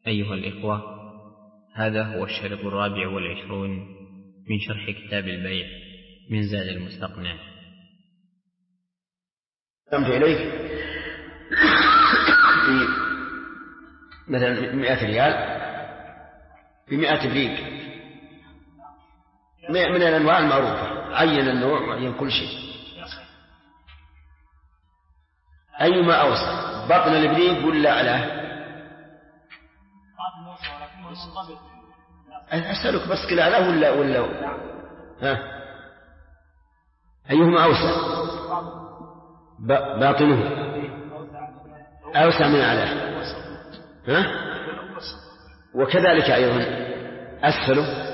أيها الإخوة، هذا هو الشريط 24 من شرح كتاب البيع من زاد المستقنع. قمت إليك في مثلا 100 ريال ب100 بريق من الأنواع المعروفة، عين النوع وعين كل شيء. أيما أوسع، بطن البريق ولا أعلاه؟ أسألك بس كلا أعلاه ولا ها؟ أيهما أوسع؟ باطنه أوسع من أعلاه، ها؟ وكذلك أيضا أسفله،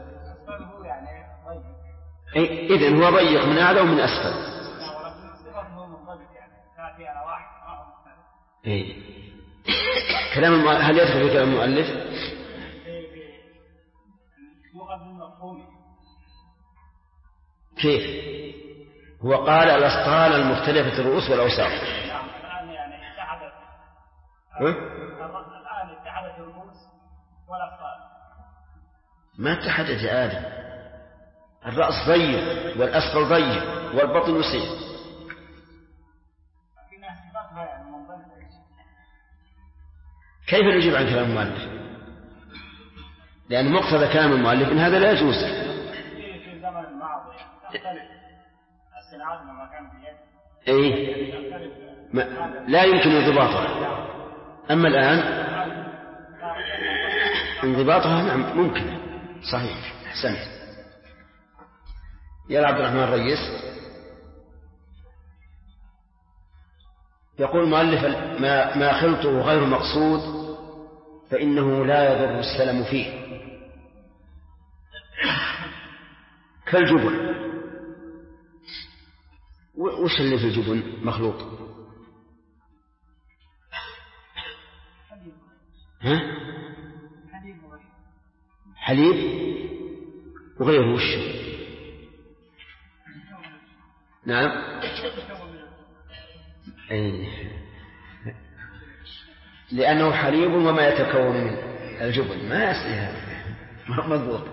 إذن هو ضيق من أعلى ومن أسفل. كلام هل يدخل في كلام المؤلف؟ كيف؟ هو قال الأسطال المختلفة الرؤوس والأوساط. ما اتحدت يا آدم، الرأس ضيق والأسفل ضيق والبطن وسيع. كيف نجيب عن كلام المؤلف؟ لأن مقتضى كلام المؤلف إن هذا لا يجوز. لا يمكن انضباطها، أما الآن انضباطها نعم ممكن، صحيح، أحسنت. يا عبد الرحمن الرئيس، يقول المؤلف ما خلطه غير مقصود فإنه لا يضر السلم فيه، كالجبن. وش اللي في الجبن مخلوط؟ ها؟ حليب وغيره. وش؟ نعم، لأنه حليب وما يتكون من الجبن، ما يصير هذا مضبوط.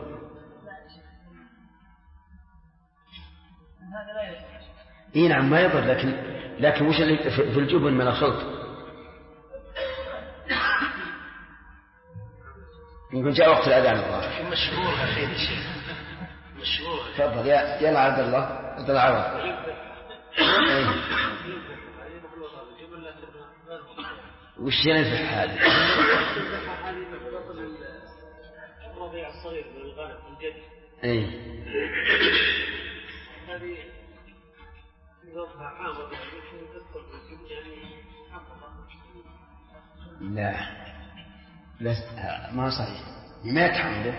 نعم ما يضر، لكن وش اللي في الجبن من الخلط؟ يمكن جاء وقت الأذان الظاهر. مشهور أخير شيء مشهور. تفضل يلا عبد الله عوض. وش ينفع هذا؟ الرضيع الصغير للغنم الجدي. هذه نظامها عامة لا ما صحيح، ما يتحمله.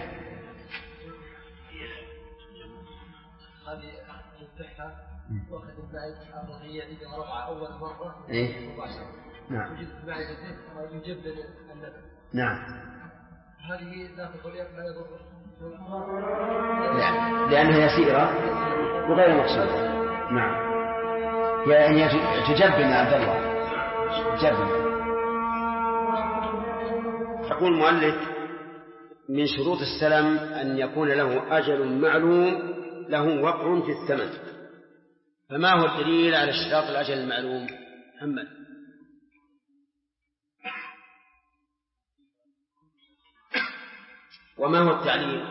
هذه الصحة واخذ المعدة الرضيع إذا رفع أول مرة مباشرة. نعم. يوجد المعدة يجبل اللبن. نعم. هذه لا تقول لا يضر. لأنها يسيرة وغير مقصودة. نعم. يعني تجبن يا عبد الله، تجبن. يقول المؤلف من شروط السلم أن يكون له أجل معلوم له وقع في الثمن. فما هو الدليل على اشتراط الأجل المعلوم؟ محمد. وما هو التعليل؟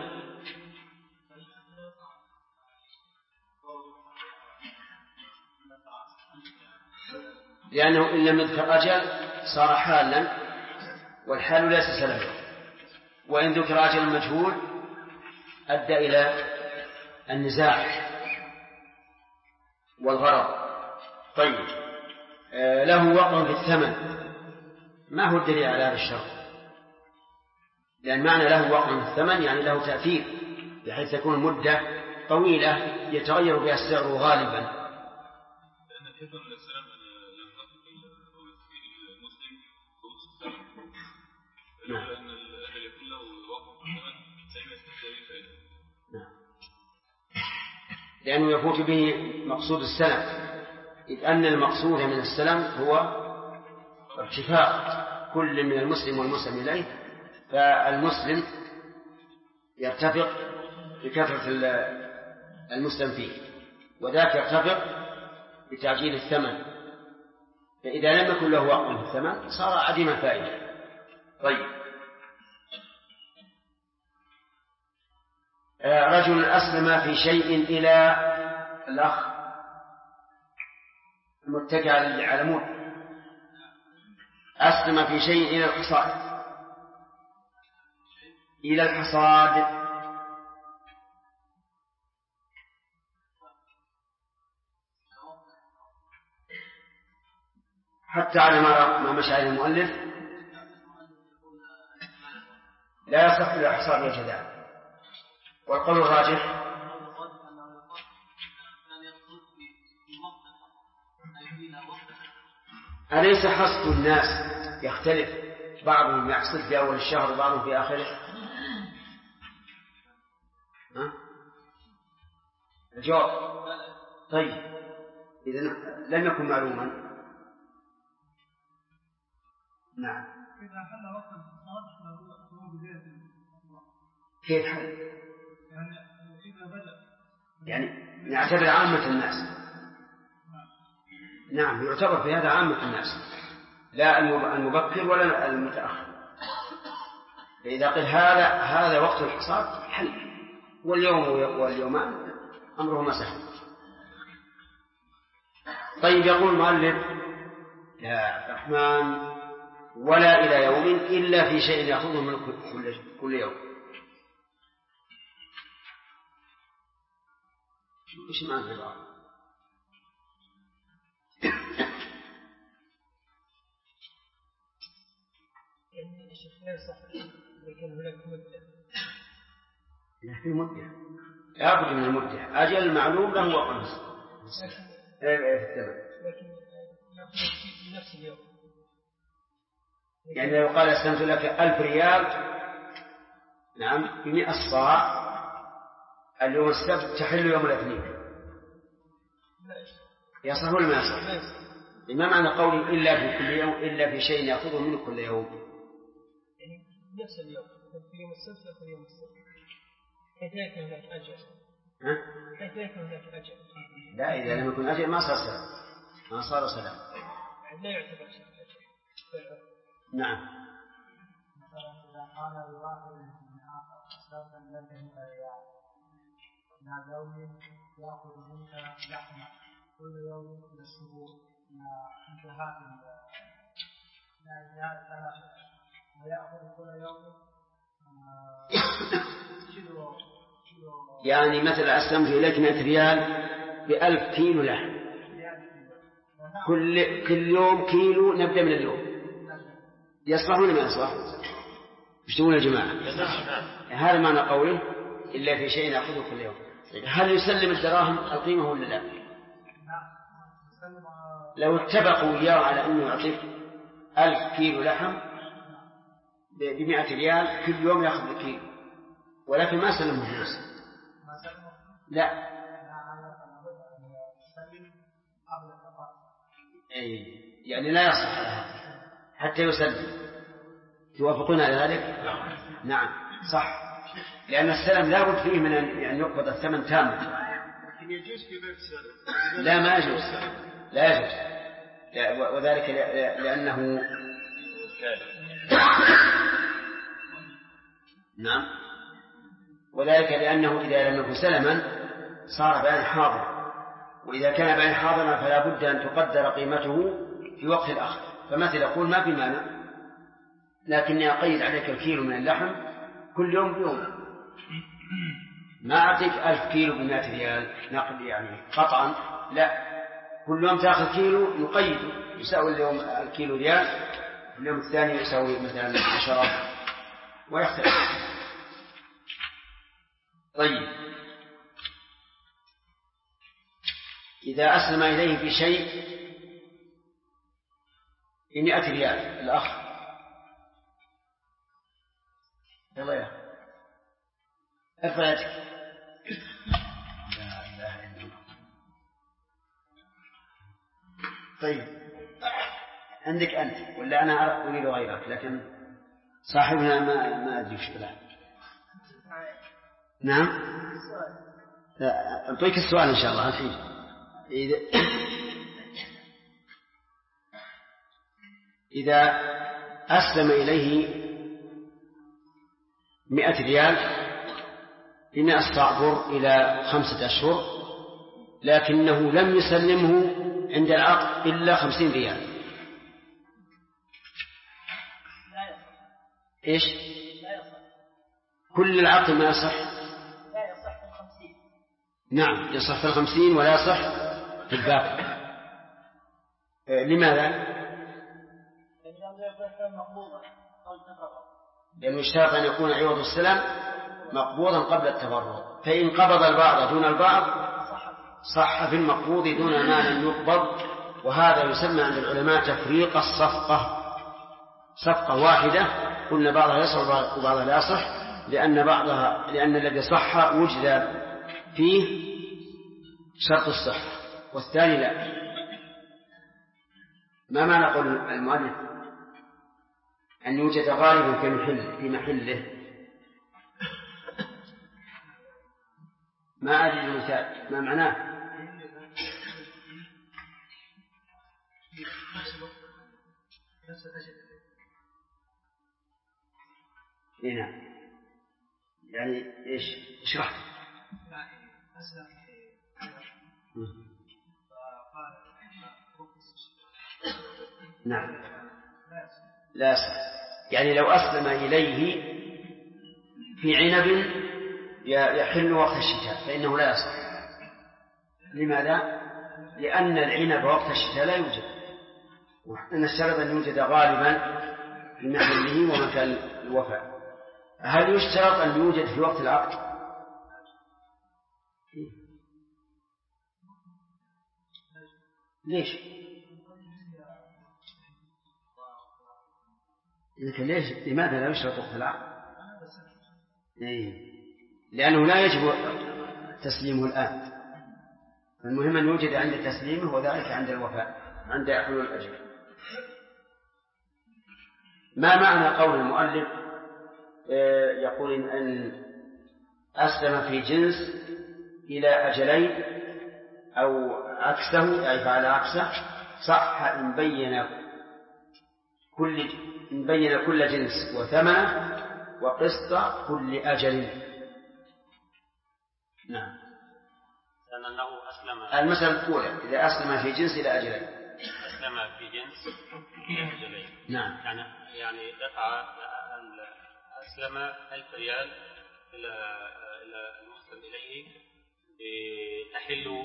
لأنه إن لم يذكر أجل صار حالا، والحال ليس سلفا، وإن ذكر أجل مجهول أدى إلى النزاع والغرض. طيب، له وقع في الثمن، ما هو الدليل على هذا الشرط؟ لأن معنى له وقع في الثمن يعني له تأثير، بحيث تكون المدة طويلة يتغير بها السعر غالبا. لأنه يفوت به مقصود السلم، إذ أن المقصود من السلم هو ارتفاع كل من المسلم والمسلم إليه فالمسلم يرتفق بكثرة المسلم فيه، وذاك يرتفق بتعجيل الثمن، فإذا لم يكن له وقت في الثمن صار عديم الفائدة. طيب، رجل أسلم في شيء إلى الأخ المتكئ على العمود، أسلم في شيء إلى الحصاد، إلى الحصاد حتى على ما مشى عليه المؤلف لا يصح إلى الحصاد والجذاب. والقول الراجح أليس حصد الناس يختلف، بعضهم يحصد في أول الشهر وبعضهم في آخره؟ الجواب طيب، إذن لم يكن معلوما. نعم. إذا حل وقت الحصاد فهو بداية كيف حل؟ يعني إذا بدأ يعني يعتبر عامة الناس. نعم، يعتبر في هذا عامة الناس، لا المبكر ولا المتأخر. فإذا قل هذا وقت الحصاد حل، واليوم واليومان أمرهما سهل. طيب، يقول المؤلف يا الرحمن ولا إلى يوم إلا في شيء يأخذه من كل يوم. إيش معنى العبارة؟ يعني الشيخ لا يصح لكن هناك مدة. في مدة لابد من المدة، أجل المعلوم له وقت. لكن في نفس اليوم. يعني لو قال أسلمت لك 1000 ريال، نعم، ب100 صاع، اليوم السبت تحل يوم الاثنين، يصح ولا ما يصح؟ ما معنى قولي إلا في كل يوم إلا في شيء يأخذه منه كل يوم؟ يعني نفس اليوم، في يوم السبت لا في يوم السبت، كيف يكون هناك أجل؟ كيف يكون هناك أجل؟ لا، إذا لم يكن أجل ما صار سلام، ما صار سلام. لا يعتبر شيء أجل. نعم. إذا قال الواحد من آخر أسلمت لك إلى يوم يأخذ منك لحمة كل يوم إلى الشهور إلى انتهاء الثلاثة، ويأخذ كل يوم كيلو. يعني مثلا أسلمت إليك 100 ريال ب1000 كيلو لحم، كل يوم كيلو، نبدأ من اليوم. يصلح ولا ما يصلح؟ ايش تقول يا جماعة؟ هذا معنى قوله إلا في شيء يأخذه كل يوم. هل يسلم الدراهم القيمة ولا لا؟ لو اتفقوا إياه على أنه يعطيك 1000 كيلو لحم ب100 ريال كل يوم يأخذ كيلو، ولكن ما سلمه الناس، لا، يعني لا يصح على هذا حتى يسلم. توافقون على ذلك؟ نعم صح، لأن السلم لا بد فيه من أن يقبض الثمن تاما. لكن يجوز في بيت السلم؟ لا، ما يجوز، لا يجوز، وذلك لأنه نعم، وذلك لأنه إذا لم يكن سلما صار بيان حاضر، وإذا كان بيان حاضرا فلا بد أن تقدر قيمته في وقت الآخر. فمثل يقول ما في مانع، لكني أقيد عليك الكيلو من اللحم كل يوم بيوم، ما أعطيك 1000 كيلو ب100 ريال نقد يعني قطعا، لا، كل يوم تأخذ كيلو يقيد، يساوي اليوم الكيلو ريال، اليوم الثاني يساوي مثلا 10 ويختلف. طيب، إذا أسلم إليه بشيء ب100 ريال الأخ، يلا يا ارفع يدك. لا إله إلا الله. طيب، عندك أنت ولا أنا أريد غيرك؟ لكن صاحبنا ما أدري وش بلا. نعم أعطيك السؤال إن شاء الله الحين. إذا أسلم إليه 100 ريال بما استعبر إلى 5 أشهر، لكنه لم يسلمه عند العقد إلا 50 ريال، إيش؟ كل العقد ما يصح؟ لا يصح في 50. نعم يصح في 50 ولا يصح في الباقي. لماذا؟ لأنه يشترط أن يكون عوض السلم مقبوضا قبل التفرغ، فإن قبض البعض دون البعض صح في المقبوض دون ما لم يقبض. وهذا يسمى عند العلماء تفريق الصفقة، صفقة واحدة قلنا بعضها يصح وبعضها لا يصح، لأن الذي صح وجد فيه شرط الصحة والثاني لا. ما معنى قول المؤلف أن يوجد غالبا في محله؟ ما أجد المثال، ما معناه؟ هنا يعني إيش؟ اشرح. نعم لا يصح. يعني لو أسلم إليه في عنب يحل وقت الشتاء فإنه لا يصح. لماذا؟ لأن العنب وقت الشتاء لا يوجد، وإن الشرط أن يوجد غالبا في محله ومكان الوفاء. هل يشترط أن يوجد في وقت العقد؟ ليش؟ ليش؟ لماذا لا يشترط وقت العقد؟ لأنه لا يجب تسليمه الآن، المهم أن يوجد عند تسليمه وذلك عند الوفاء عند حلول الأجل. ما معنى قول المؤلف يقول أن أسلم في جنس إلى أجلين أو عكسه، أي فعل عكسه، صح إن بين كل جنس وثمنه وقسط كل أجل. نعم. لأنه أسلم. المسألة الأولى إذا أسلم في جنس إلى أجلين. أسلم في جنس إلى أجلين. نعم. يعني دفع أسلم 1000 ريال إلى المسلم إليه تحل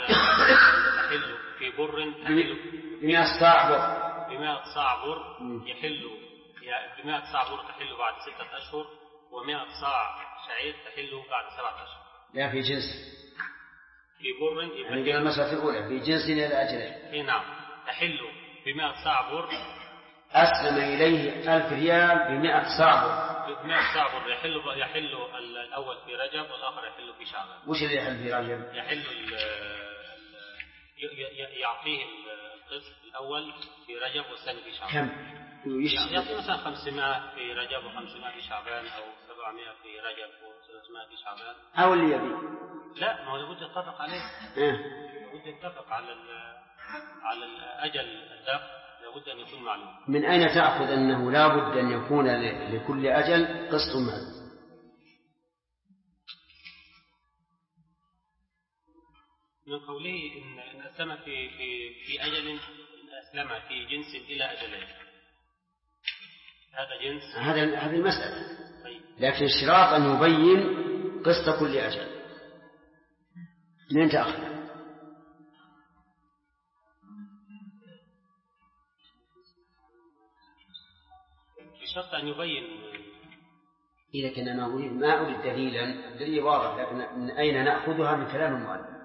في بر تحل ب100 صاع بر. ب100 صاع بر يحل ب100 صاع بر تحل بعد 6 أشهر، و100 صاع شعير تحل بعد 7 أشهر. لا في جنس. في بر يعني المسألة الأولى في جنس إلى أجلين. نعم. تحل ب100 صاع بر. أسلم إليه 1000 ريال ب100 صاع بر. ب100 صاع بر يحل الأول في رجب والآخر يحل في شعبان. وش اللي يحل في رجب؟ يعطيه القسط الأول في رجب والثاني في شعبان. كم؟ يعطيه مثلا 500 في رجب و500 في شعبان، أو 700 في رجب و300 في شعبان. أو اللي يبي. لا، ما هو لابد يتفق عليه. لابد يتفق على الأجل الدفع، لابد أن يكون معلوم. من أين تأخذ أنه لا بد أن يكون لكل أجل قسط معلوم؟ من قوله إن أسلم في أجل، إن أسلم في جنس إلى أجلين، هذا جنس. هذه المسألة. لكن الشراط أن يبين قسط كل أجل. من تأخذ؟ بشرط أن يبين. إذا كنا نقول ما أريد دليلا، الدليل واضح، لكن من أين نأخذها؟ من كلام المؤلف.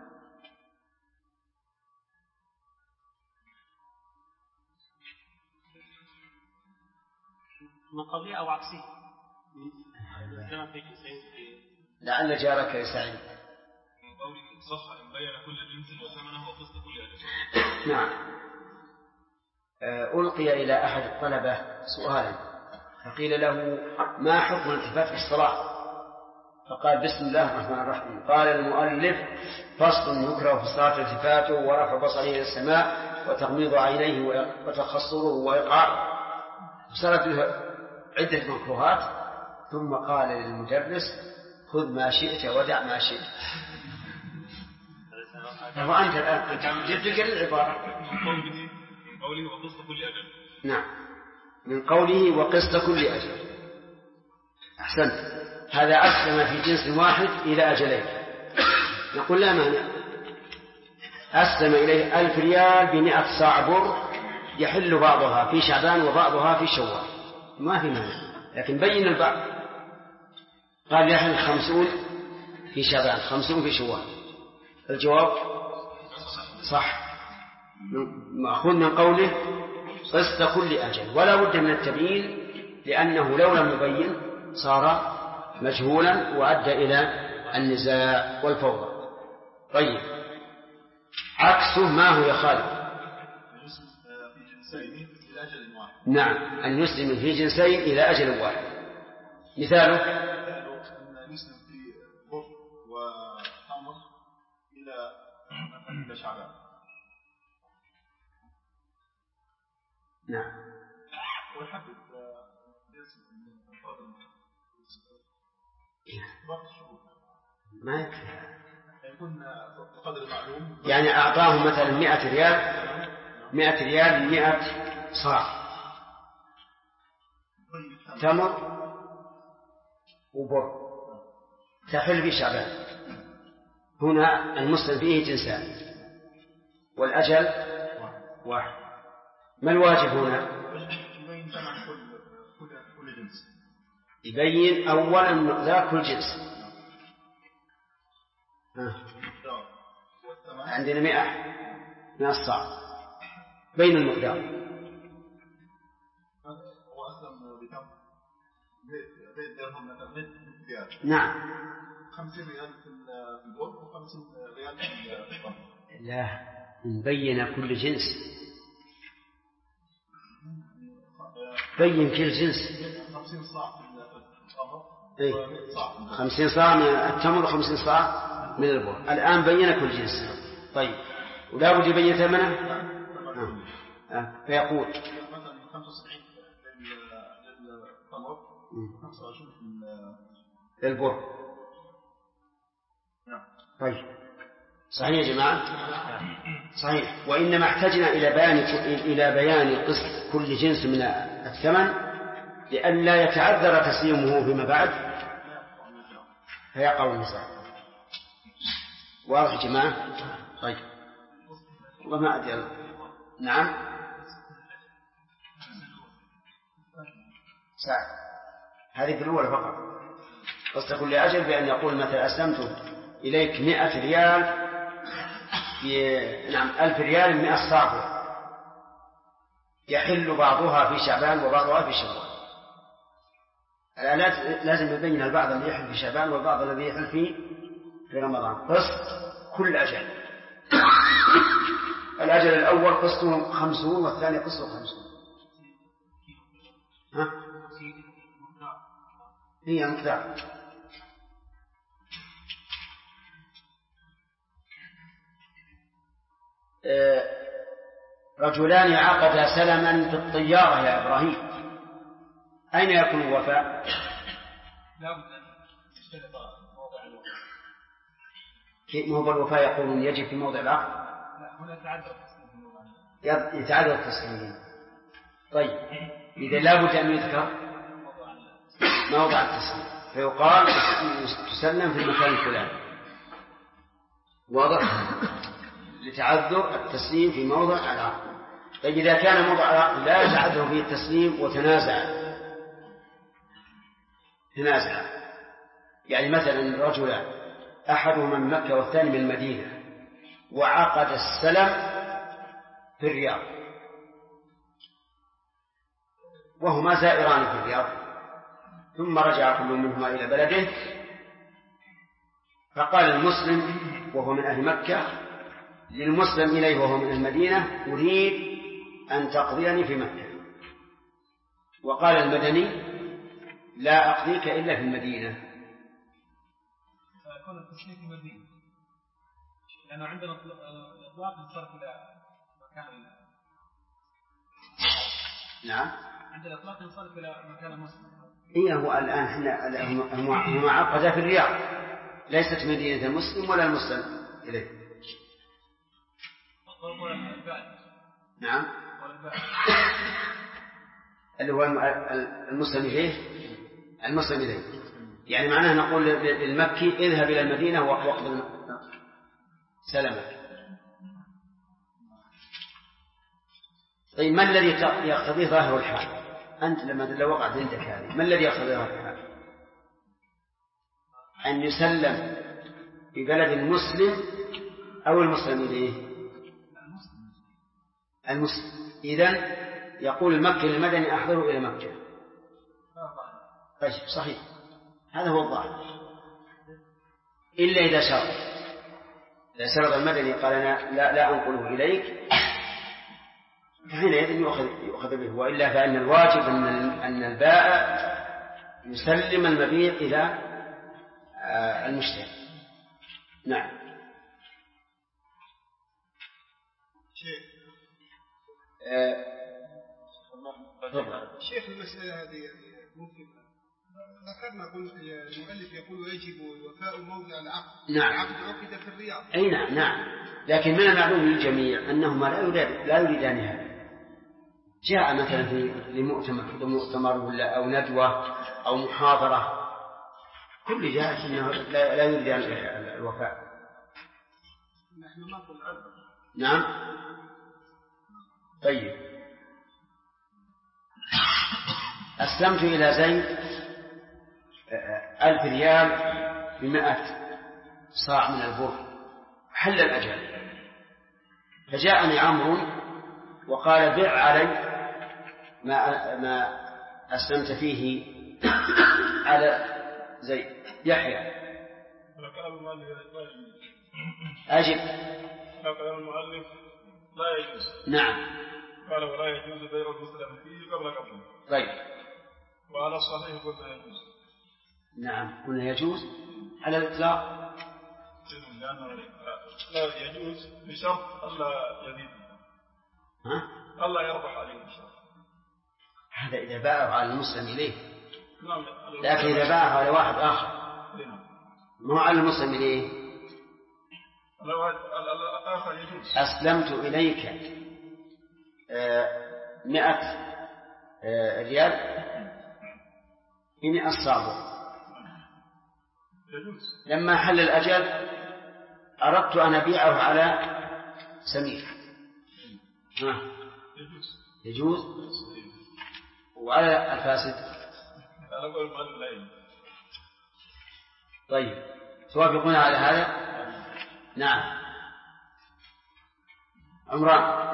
من قبله أو عكسه. لعل جارك يساعد. من قوله صح إن بين كل جنس وثمنه وقسط كل أجل. نعم. ألقي إلى أحد الطلبة سؤالا فقيل له ما حكم الالتفات في الصلاة؟ فقال بسم الله الرحمن الرحيم. قال المؤلف فصل يكره في الصلاة التفاته ورفع بصره إلى السماء وتغميض عينيه وتخصره وإيقاع، صارت عدة مكروهات. ثم قال للمدرس خذ ما شئت ودع ما شئت. وأنت الآن جدك العبارة قوله وقص كل أجل. نعم، من قوله وقص كل أجل. أحسنت، هذا أسلم في جنس واحد إلى أجلين. نقول لا مانع، أسلم إليه 1000 ريال ب100 صاع بر يحل بعضها في شعبان وبعضها في شوال، ما في مانع، لكن بين البعض. قال يحل 50 في شعبان 50 في شوال. الجواب صح، مأخوذ من قوله قسط كل أجل، ولا بد من التبيين، لأنه لو لم يبين صار مجهولا وأدى إلى النزاع والفوضى. طيب، عكسه ما هو يا خالد؟ نعم، أن يسلم في جنسين إلى أجل واحد. مثاله أن يسلم في بر وتمر إلى شعبان. نعم، ويحدد ما يكفي، يكون بقدر معلوم. يعني أعطاه مثلا 100 ريال 100 صاع تمر وبر تحل في شعبان. هنا المسلم فيه جنسان والأجل واحد. ما الواجب هنا؟ يبين أولا مقدار كل جنس. عندنا 100 صاع، بين المقدار. نعم، 50 ريال في البر و50 ريال في التمر. لا، نبين كل جنس، بين كل جنس. 50 صاع في التمر و100 صاع 50 صاع من التمر و50 صاع من البر. الآن بين كل جنس. طيب، ولا بد يبين ثمنه. فيقول مثلا 75 للتمر 25 للبر. طيب، صحيح يا جماعة؟ صحيح. وإنما احتجنا إلى بيان قسط كل جنس من الثمن لئلا يتعذر تسليمه فيما بعد فيقع النزاع. واضح يا جماعة؟ طيب، وما أدري. نعم، ساعة هذه في الأولى فقط. قسط كل أجل بأن يقول مثلا أسلمت إليك 100 ريال نعم 1000 ريال 100 صاع يحل بعضها في شعبان وبعضها في شوال. لازم يبين البعض الذي يحل في شعبان والبعض الذي يحل في رمضان. قسط كل أجل. الأجل الأول قسطه 50 والثاني قسطه 50. ها؟ هي مقدار. رجلان عقدا سلما في الطيارة يا إبراهيم، أين يكون الوفاء؟ لا بد أن يشترط موضع الوفاء. موضع الوفاء يقولون يجب في موضع العقد. لا، هنا يتعذر التسليم. يتعذر التسليم. طيب، إذا لا بد أن يذكر موضع التسليم فيقال تسلم في المكان الفلاني. واضح؟ لتعذر التسليم في موضع العقد. فإذا كان موضع العقد لا يتعذر فيه التسليم وتنازع، يعني مثلا رجلان أحدهما من مكة والثاني من المدينة وعقد السلم في الرياض وهما زائران في الرياض، ثم رجع كل منهما إلى بلده، فقال المسلم وهو من أهل مكة للمسلم إليه وهو من المدينة أريد أن تقضيني في مكة، وقال المدني لا أقضيك إلا في المدينة. يكون التسليم في المدينة لأنه عندنا إطلاق ينصرف إلى مكان. نعم عندنا إطلاق ينصرف إلى مكان مسلم. إيه هو الآن إحنا هم عقد في الرياض ليست مدينة المسلم ولا المسلم إليه. نعم اللي هو المسلم إليه المسلم إليه يعني معناه نقول للمكي اذهب إلى المدينة واقضي سلامك. طيب ما الذي يقتضي ظاهر الحال؟ أنت لو وقعت عندك هذه ما الذي يقتضي ظاهر الحال؟ أن يسلم في بلد المسلم أو المسلم إليه؟ المسلم. إذن يقول المكي للمدني أحضره إلى مكة. طيب صحيح هذا هو الظاهر إلا إذا شرط المدني قال أنا لا أنقله إليك حينئذ يؤخذ به، وإلا فإن الواجب أن البائع يسلم المبيع إلى المشتري. نعم. شيخ المسألة هذه ممكن ذكرنا قلت المؤلف يقول يجب الوفاء موضع العقد. نعم. العقد عقد في الرياض. أي نعم. لكن من المعلوم للجميع أنهما لا يريدان هذا. جاء مثلا لمؤتمر ولا أو ندوة أو محاضرة كل جاء أنه لا يريدان الوفاء. نحن ما قلنا. نعم. طيب أسلمت إلى زيد 1000 ريال ب100 صاع من البر حل الأجل، فجاءني عمرو وقال بع علي ما أسلمت فيه على زيد. يحيى أجب. كلام المؤلف لا يجوز. نعم. قال ولا يجوز بيع المسلم فيه قبل قبله. طيب. وعلى الصحيح قلنا يجوز. نعم قلنا يجوز على الإطلاق. لأنه لا يجوز بشرط ألا يزيد. ألا يربح عليه بشرط. هذا إذا باعه على المسلم إليه. نعم. لكن إذا باعه على واحد آخر ما هو على المسلم إليه. الآخر يجوز. أسلمت إليك 100 ريال ب100 صاع. يجوز. لما حل الأجل أردت أن أبيعه على سمير. يجوز. وعلى الفاسد طيب توافقون على هذا؟ نعم. عمران.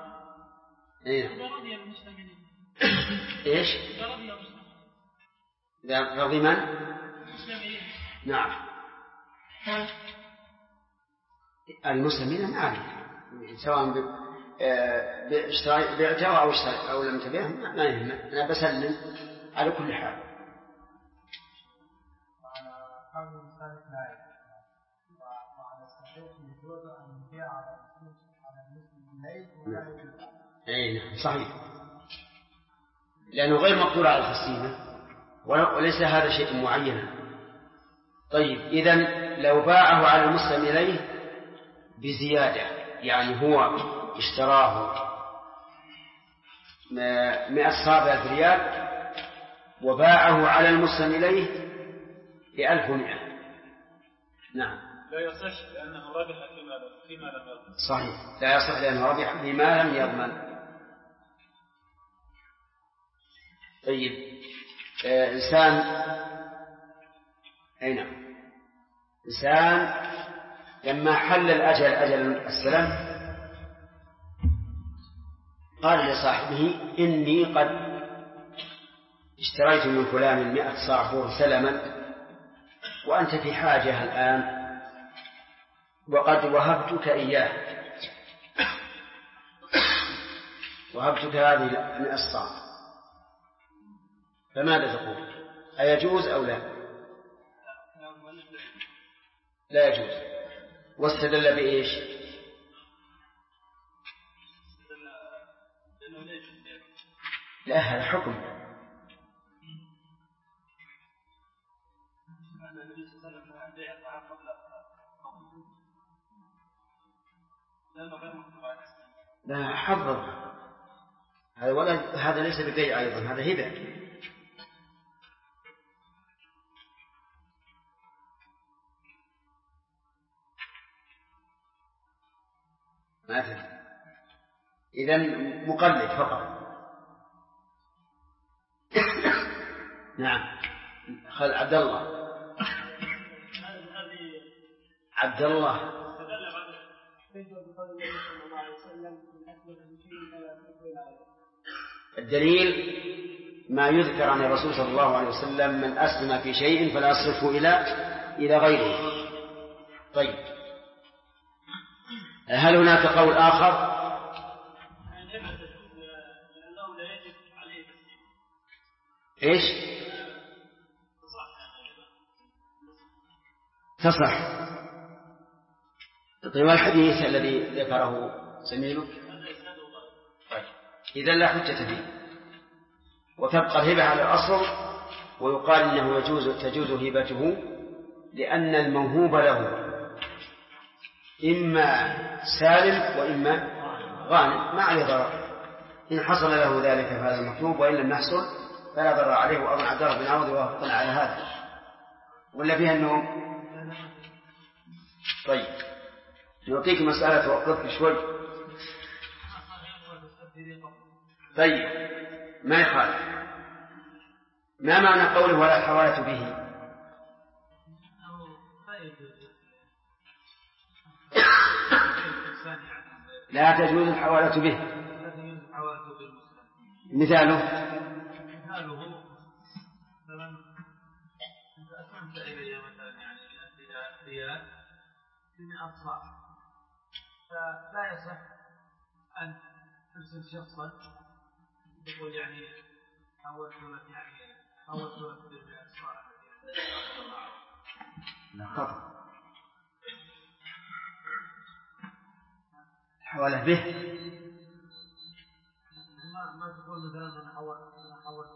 إيش؟ إذا رضي من؟ نعم. المسلمين نعم سواء بعته أو لم تبيعه ما يهم، أنا بسلم على كل حال. أي نعم صحيح لأنه غير مقدور على الخسيمة وليس هذا شيء معينا. طيب إذن لو باعه على المسلم إليه بزيادة يعني هو اشتراه 100 صاع ريال وباعه على المسلم إليه ب1100. نعم لا يصح لأنه ربح فيما لم يضمن. صحيح لا يصح لأنه ربح فيما لم يضمن. طيب إنسان أي نعم إنسان لما حل أجل السلام قال لصاحبه إني قد اشتريت من فلان 100 صاع بر سلما وأنت في حاجة الآن وقد وهبتك إياه وهبتك هذه 100 صاع فماذا تقول؟ أيجوز أو لا؟ لا يجوز. واستدل بإيش؟ لا هذا حكم. لا حظر هذا، ولا هذا ليس ببيع أيضا، هذا هبة. ما إذن مقلد فقط. نعم. خل عبد الله. عبد الله. الدليل ما يذكر عن الرسول صلى الله عليه وسلم: من أسلم في شيء فلا يصرفه إلى غيره. طيب، هل هناك قول آخر؟ إيش؟ تصح. طيب، الحديث الذي ذكره زميلك طيب، إذن لا حجة فيه، وتبقى الهبة على الأصل، ويقال إنه تجوز هبته لأن الموهوب له إما سالم وإما غانم، ما عليه ضرر. إن حصل له ذلك فهذا المطلوب، وإن لم يحصل فلا ضرر عليه. وأظن عبد الله بن عوض وافقنا على هذا، ولا فيها النوم؟ طيب، نعطيك مسألة توقفك شوي. طيب، ما يخالف. ما معنى قوله ولا الحوالة به؟ لا تجوز الحوالة به. مثاله مثلا إذا أسلمت إلي مثلا يعني ريال في أصبع، فلا يصح أن ترسل شخصا يقول يعني حولت بالأصبع. لا خطأ. حوالة به ما تقول مثلا أنا حولت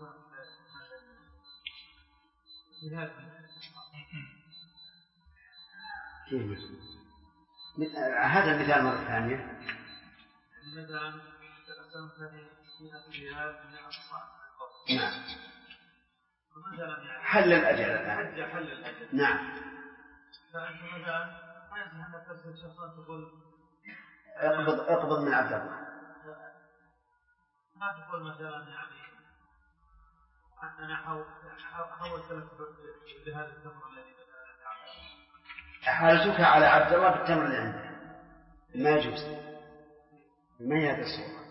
هذا المثال مرة ثانية. مثلا أسلمتني 100 ريال من أصبع. نعم. يعني حل الأجل الآن. حل الأجل. نعم. فأنت مثلا ما يصح أنك ترسل شخصا تقول اقبض من عبد الله. ما تقول مثلا يعني أنا حاولت لك بهذا التمر الذي حالتك على عبد الله بالتمر اللي عنده، ما يجوز. ما هي هذه الصورة؟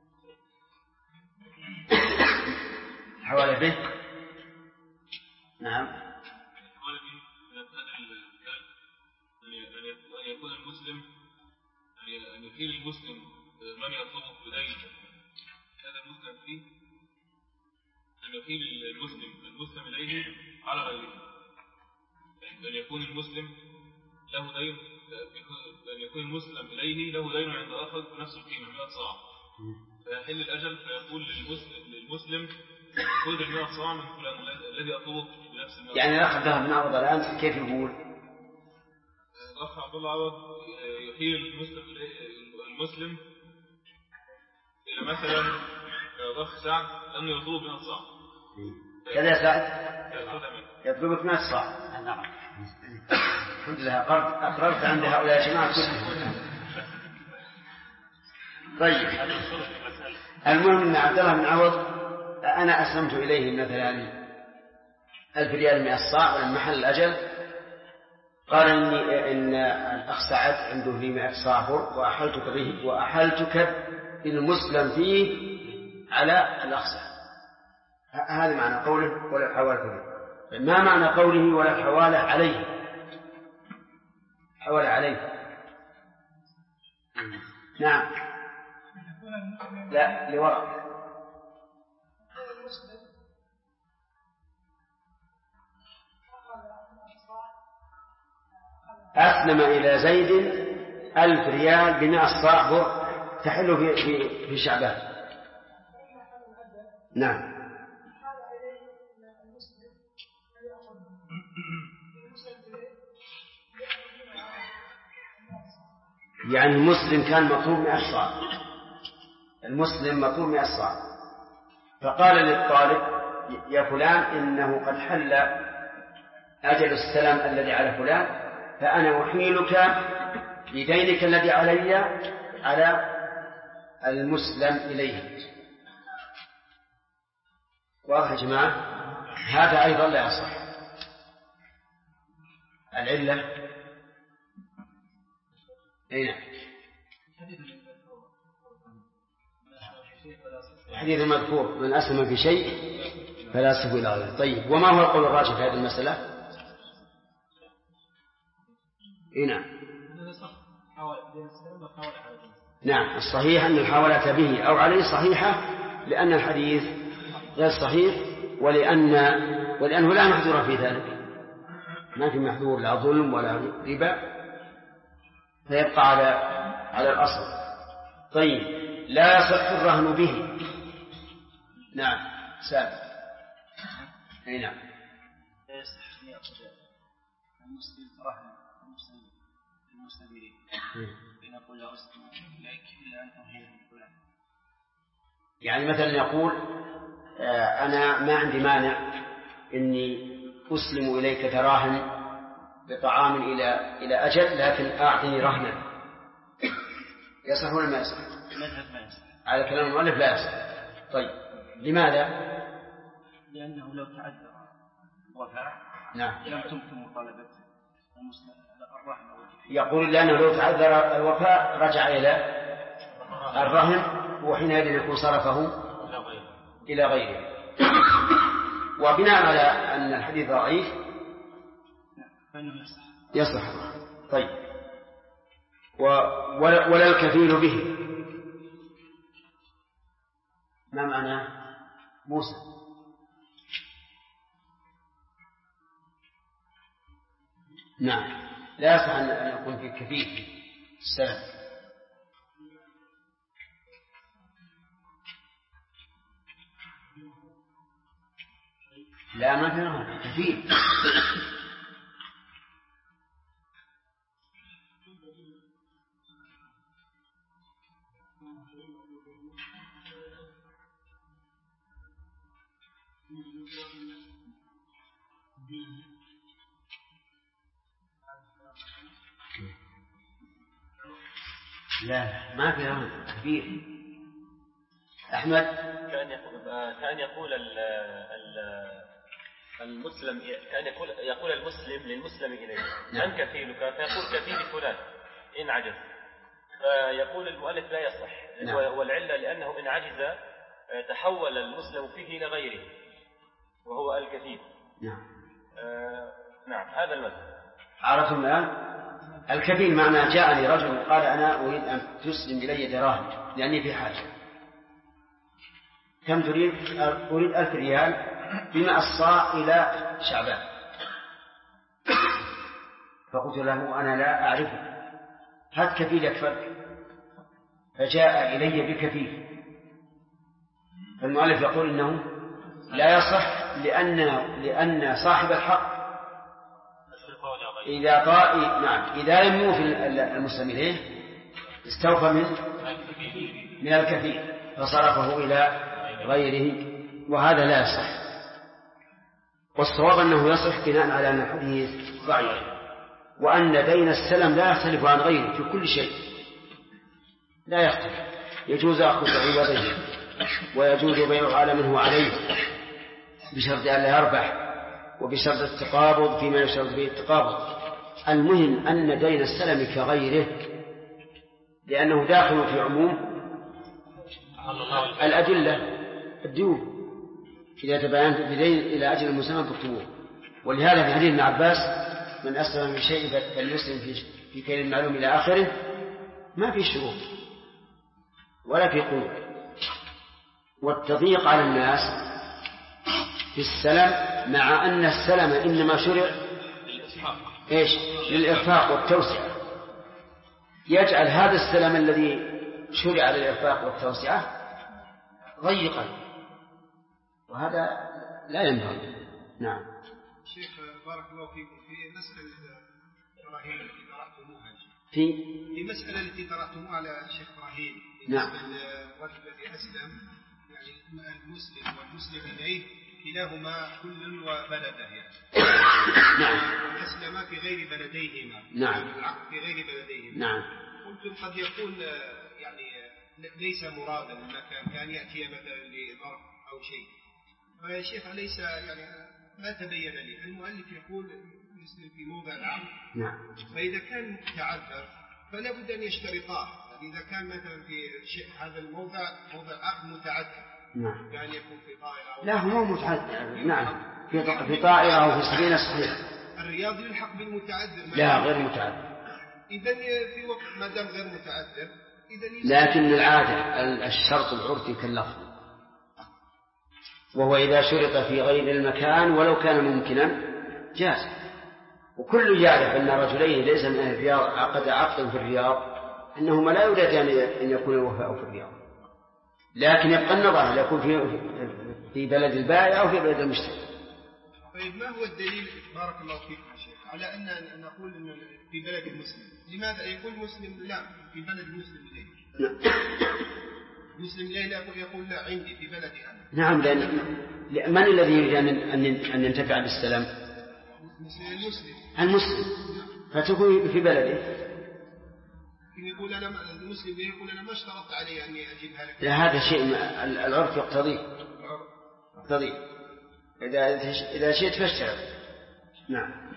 حوالة به. نعم. أن يكون المسلم أن يثير المسلم من يطلبه بدين هذا المسلم فيه، أن يثير المسلم إليه على غيره. أن يكون المسلم له دين، أن يكون المسلم إليه له دين عند آخر بنفس القيمة 100 صاع، فيحل الأجل فيقول للمسلم خذ 100 صاع من فلان الذي أطلبه بنفس المال. يعني الأخ عبد الله بن عوض الآن كيف يقول؟ الأخ عبد الله عوض يحيل المسلم إلى مثلا الأخ سعد أنه يطلب 100 صاع. كذا يا سعد يطلبك 100 صاع. نعم. الحمد لله أقررت عند هؤلاء الجماعة كلهم. طيب، المهم أن عبد الله بن عوض أنا أسلمت إليه مثلا 1000 ريال 100 صاع ولما حل الأجل قال إن الأخ سعد عنده في 100 صاع وأحلتك بالمسلم فيه على الأخ سعد. هذا معنى قوله ولا حوالة به. ما معنى قوله ولا حوالة عليه؟ حوالة عليه. نعم. لا لوراء. أسلم إلى زيد 1000 ريال ب100 صاع بر تحل في شعبان. نعم. يعني المسلم كان مطلوب 100 صاع، المسلم مطلوب 100 صاع، فقال للطالب يا فلان إنه قد حل أجل السلام الذي على فلان، فأنا أحيلك بدينك الذي علي على المسلم إليه. واضح يا جماعة؟ هذا أيضا لا يصح. العلة أين؟ الحديث المذكور من أسلم في شيء فلا يصح إلى غيره. طيب، وما هو القول الراجح في هذه المسألة؟ نعم، الصحيح أن الحوالة به أو عليه صحيحة، لأن الحديث غير صحيح، ولأنه لا محذور في ذلك، ما في محذور لا ظلم ولا ربا، فيبقى على الأصل. طيب، لا يصح الرهن به. نعم سابق. أي نعم. لا يصح أن يأخذ المسلم رهن المسلم إليه فنقول لا أسلم إليك إلا أن تهيئ فلان. يعني مثلا يقول أنا ما عندي مانع إني أسلم إليك دراهم بطعام إلى أجل، لكن أعطني رهنا. يصح ولا ما يصح؟ ما يصح. على كلام المؤلف لا يصح. طيب، لماذا؟ لأنه لو تعذر وفاء نعم لم تمكن مطالبة الرهن. يقول لأنه لو تعذر الوفاء رجع إلى الرهن، وحينئذ يكون صرفه إلى غيره. وبناء على أن الحديث ضعيف يصح. طيب، ولا الكفيل به. ما معنى موسى؟ نعم، لا يصح أن يكون في كفيل السلام. لا، ما في رهن، كفيل. لا، ما في رهن، كفيل. أحمد كان يقول المسلم، كان يقول المسلم للمسلم إليه من كفيلك، فيقول كفيل فلان إن عجز، فيقول المؤلف لا يصح. والعلة لأنه إن عجز تحول المسلم فيه إلى غيره وهو الكفيل. نعم، هذا المذهب. عرفتم الآن؟ الكفيل معنى جاءني رجل قال أنا أريد أن تسلم إلي دراهم لأني في حاجة. كم تريد؟ أريد 1000 ريال ب100 صاع إلى شعبان. فقلت له أنا لا أعرفه، هات كفيل يكفلك. فجاء إلي بكفيل. فالمؤلف يقول إنه لا يصح، لأن صاحب الحق إذا لم يوفي المسلم إليه استوفى من الكفيل فصرفه إلى غيره، وهذا لا يصح. والصواب أنه يصح بناء على أن الحديث ضعيف، وأن دين السلم لا يختلف عن غيره في كل شيء، لا يختلف. يجوز أخذ عوضه ويجوز بيع على من هو عليه بشرط أن لا يربح، وبشرط التقابض فيما يشترط به التقابض. المهم أن دين السلم كغيره، لأنه داخل في عموم الأدلة الديون إذا تباينت بدين إلى أجل المسلم فاكتبوه. ولهذا في حديث ابن عباس من أسلم في شيء فليسلم في كيل المعلوم إلى آخره، ما في شروط ولا في قيود. والتضييق على الناس في السلم، مع أن السلم إنما شرع إيش؟ للإرفاق والتوسعة، يجعل هذا السلام الذي شرع للإرفاق والتوسعة ضيقا، وهذا لا ينبغي. نعم. شيخ بارك الله فيكم، في مسألة إبراهيم التي طرحتموها، في مسألة التي طرحتموها على الشيخ إبراهيم، نعم، الرجل الذي أسلم، يعني المسلم والمسلم إليه كلاهما كل وبلده، يعني نعم، أسلم في غير بلديهما، نعم، العقد في غير بلديهما، نعم. قلتم قد يكون يعني ليس مرادا المكان، كان يأتي مثلا لظرف أو شيء. فيا شيخ أليس يعني ما تبين لي، المؤلف يقول يسلم في موضع العقد، نعم، فإذا كان تعذر فلا بد أن يشترطاه، يعني إذا كان مثلا في هذا الموضع موضع عقد متعذر، نعم، يعني يكون في طائرة لا هو متعذر، نعم، في طائرة أو في سفينة صحيح. الرياض يلحق بالمتعذر، لا غير متعذر. إذن في وقت ما دام غير متعذر، لكن العادة الشرط العرفي كاللفظ، وهو إذا شرط في غير المكان ولو كان ممكنا جاز. وكل يعرف أن رجلين ليس من أهل الرياض عقد عقدا في الرياض أنهما لا يريدان أن يكون الوفاء في الرياض، لكن يبقى النظر يكون في بلد البائع أو في بلد المشتري. طيب ما هو الدليل بارك الله فيك يا شيخ على أن نقول إنه في بلد المسلم؟ لماذا يقول مسلم لا في بلد مسلم إليه؟ مسلم إليه لا يقول لا عندي في بلدي أنا. نعم، لأن من الذي يريد أن ينتفع بالسلام؟ المسلم، فتكون في بلده. يقول أنا المسلم يقول أنا ما اشترطت علي أني أجيبها لك. لا، هذا شيء العرف يقتضيه. إذا شئت فاشترط. نعم.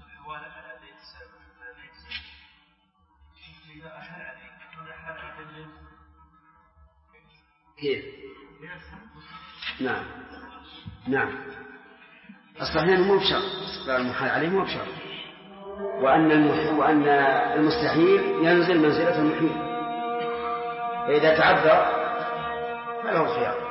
كيف؟ نعم، نعم. الصحيح مو بشرط، استقرار المحال عليه مو بشرط، وأن المستحيل ينزل منزلة المحيل، فإذا تعذر فله الخيار.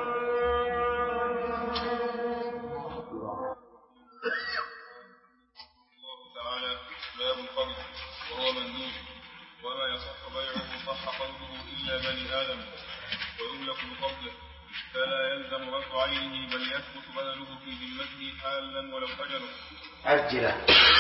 باب القرض وهو مندوب، وما يصح بيعه صح قرضه إلا بني آدم ويملك بقرضه، فلا يلزم رد عينه بل يثبت بدله في ذمته حالا ولو أجله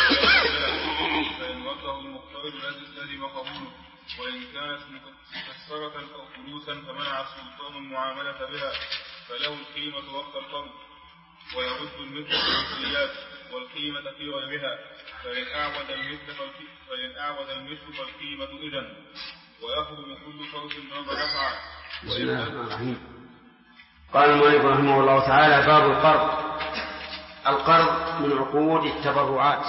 فإن رده المقترض لازم قبوله، وإن كانت مكسرة أو فلوسا فمنع السلطان المعاملة بها فله القيمة وقت القرض، ويرد المثل بالكليات والقيمة في غيرها، فإن أعود المثل فالقيمة إذن، ويخرج كل فرد ما دفع. بسم الله الرحمن الرحيم. قال المؤلف رحمه الله تعالى: باب القرض. القرض من عقود التبرعات،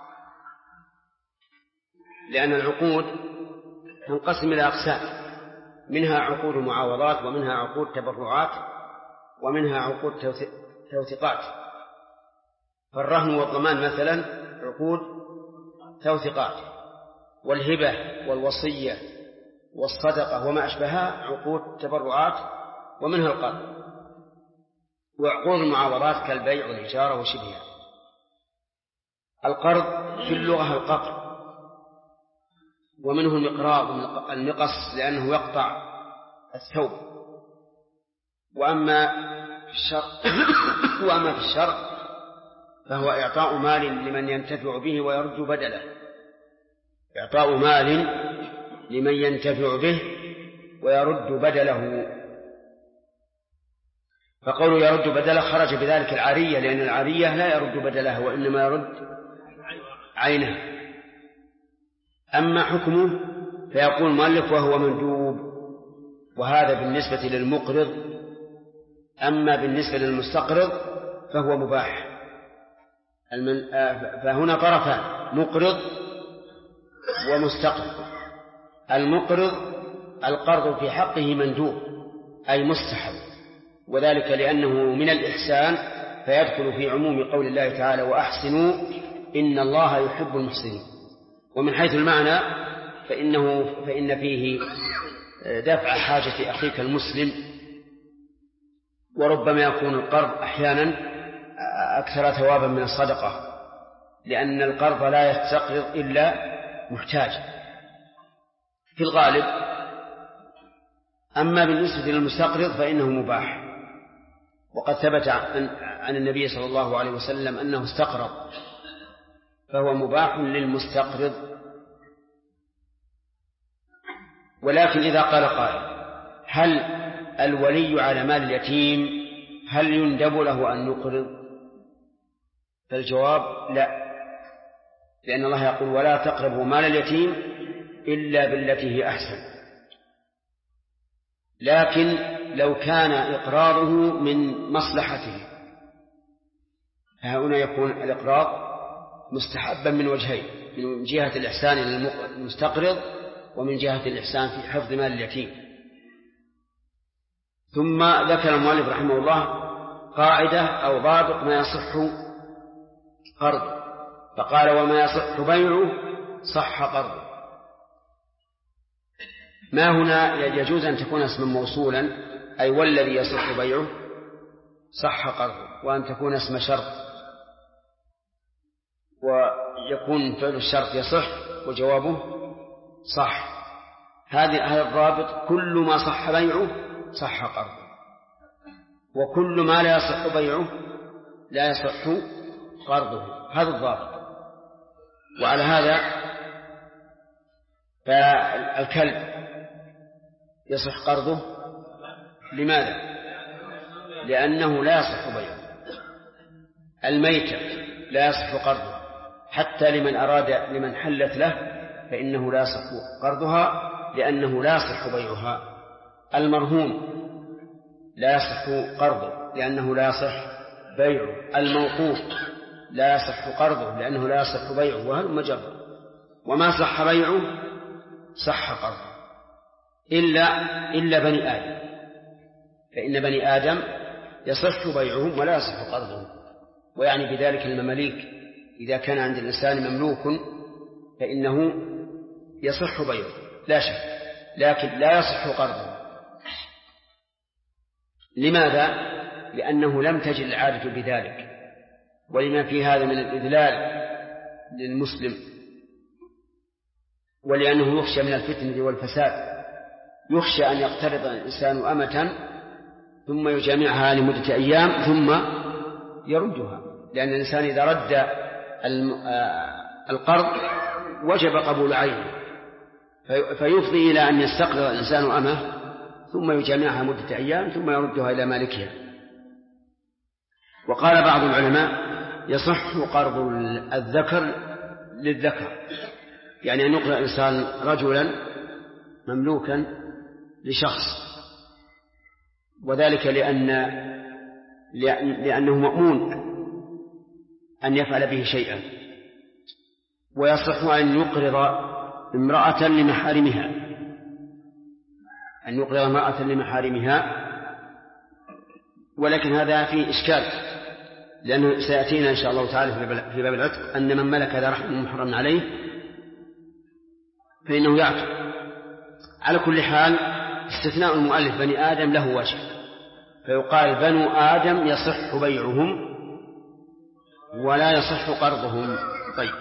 لأن العقود تنقسم إلى أقسام، منها عقود معاوضات، ومنها عقود تبرعات، ومنها عقود توثيقات. فالرهن والضمان مثلا عقود توثيقات، والهبة والوصية والصدقة وما أشبهها عقود تبرعات، ومنها القرض. وعقود المعاوضات كالبيع والإجارة وشبهها. القرض في اللغة القطع، ومنه المقراض المقص لأنه يقطع الثوب. وأما في الشرع فهو إعطاء مال لمن ينتفع به ويرد بدله، إعطاء مال لمن ينتفع به ويرد بدله. فقوله يرد بدله خرج بذلك العارية، لأن العارية لا يرد بدلها وإنما يرد عينه. أما حكمه فيقول المؤلف وهو مندوب، وهذا بالنسبة للمقرض. أما بالنسبة للمستقرض فهو مباح. فهنا طرفان: مقرض ومستقرض. المقرض القرض في حقه مندوب أي مستحب، وذلك لأنه من الإحسان، فيدخل في عموم قول الله تعالى: وأحسنوا إن الله يحب المحسنين. ومن حيث المعنى فإن فيه دفع حاجة أخيك المسلم، وربما يكون القرض أحيانا أكثر ثوابا من الصدقة، لأن القرض لا يستقرض إلا محتاج في الغالب. أما بالنسبة للمستقرض فإنه مباح، وقد ثبت عن النبي صلى الله عليه وسلم أنه استقرض، فهو مباح للمستقرض. ولكن إذا قال قائل هل الولي على مال اليتيم هل يندب له أن يقرض؟ فالجواب لا، لأن الله يقول ولا تقربوا مال اليتيم إلا بالتي هي أحسن. لكن لو كان إقراضه من مصلحته فهنا يكون الإقراض مستحبا من وجهين: من جهة الإحسان للمستقرض ومن جهة الإحسان في حفظ مال اليتيم. ثم ذكر المؤلف رحمه الله قاعدة أو ضابط ما يصح قرضه، فقال وما يصح بيعه صح قرضه. ما هنا يجوز أن تكون اسما موصولا أي والذي يصح بيعه صح قرضه، وأن تكون اسم شرط ويكون فعل الشرط يصح وجوابه صح. هذا الضابط: كل ما صح بيعه صح قرضه، وكل ما لا يصح بيعه لا يصح قرضه. هذا الضابط. وعلى هذا فالكلب يصح قرضه. لماذا؟ لأنه لا يصح بيعه. الميتة لا يصح قرضه حتى لمن حلت له فإنه لا يصح قرضها لأنه لا يصح بيعها. المرهون لا يصح قرضه لأنه لا يصح بيعه. الموقوف لا يصح قرضه لأنه لا يصح بيعه، وهل مجرد. وما صح بيعه صح قرضه إلا بني آدم، فإن بني آدم يصح بيعهم ولا يصح قرضهم. ويعني بذلك المماليك، إذا كان عند الإنسان مملوك فإنه يصح بيعه لا شك، لكن لا يصح قرضه. لماذا؟ لأنه لم تجد العادة بذلك، ولما في هذا من الإذلال للمسلم، ولأنه يخشى من الفتنة والفساد. يخشى أن يقترض الإنسان أمة ثم يجامعها لمدة أيام ثم يردها، لأن الإنسان إذا رد القرض وجب قبول عينه، فيفضي إلى أن يستقرض الإنسان أمه ثم يجامعها مدة أيام ثم يردها إلى مالكها. وقال بعض العلماء يصح قرض الذكر للذكر، يعني أن يقرض الإنسان رجلا مملوكا لشخص، وذلك لأنه مأمون أن يفعل به شيئا. ويصح أن يقرض امرأة لمحارمها، ولكن هذا فيه إشكال، لأنه سيأتينا إن شاء الله تعالى في باب العتق أن من ملك ذا رحم محرم عليه فإنه يعتق. على كل حال استثناء المؤلف بني آدم له وجه، فيقال بنو آدم يصح بيعهم ولا يصح قرضهم. طيب،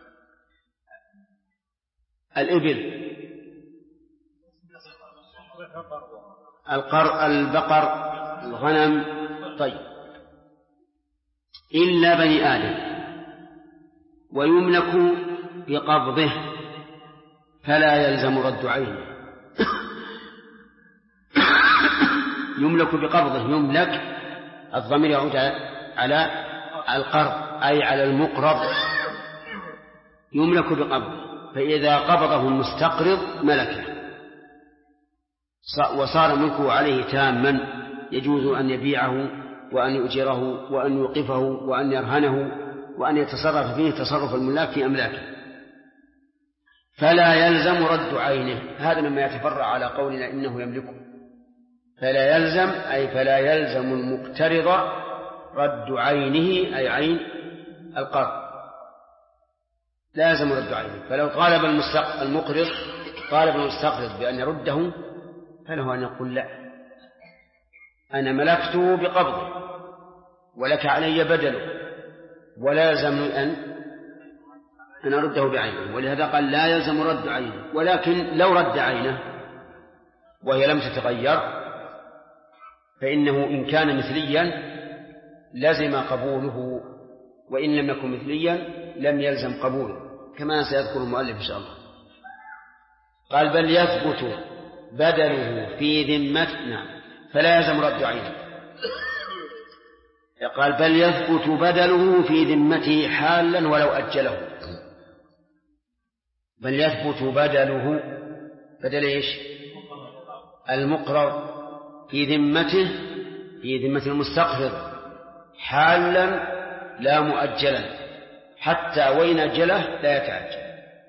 الإبل، البقر، الغنم، طيب، إلا بني آدم، ويملك بقبضه فلا يلزم رد عينه. يملك بقبضه، يملك الضمير يعود على القرض أي على المقرض، يملك بقبضه، فإذا قبضه المستقرض ملكه وصار ملكه عليه تاما، يجوز أن يبيعه وأن يؤجره وأن يوقفه وأن يرهنه وأن يتصرف فيه تصرف الملاك في أملاكه، فلا يلزم رد عينه. هذا مما يتفرع على قولنا إنه يملكه. فلا يلزم أي فلا يلزم المقترض رد عينه أي عين القرض، لا يلزم رد عينه. فلو طالب المقرض طالب المستقرض بأن يرده فله أن يقول لا، أنا ملكته بقبضه ولك علي بدله، ولا يلزمني أن أن أرده بعينه، ولهذا قال لا يلزم رد عينه، ولكن لو رد عينه وهي لم تتغير فإنه إن كان مثليا لزم قبوله، وإن لم يكن مثليا لم يلزم قبوله، كما سيذكر المؤلف إن شاء الله. قال بل يثبت بدله في ذمتنا فلا يلزم رد عينه. قال بل يثبت بدله في ذمته حالا ولو أجله. بل يثبت بدله، بدل إيش؟ المقرض في ذمته، في ذمة المستقرض حالا لا مؤجلا، حتى وإن أجله لا يتعجل.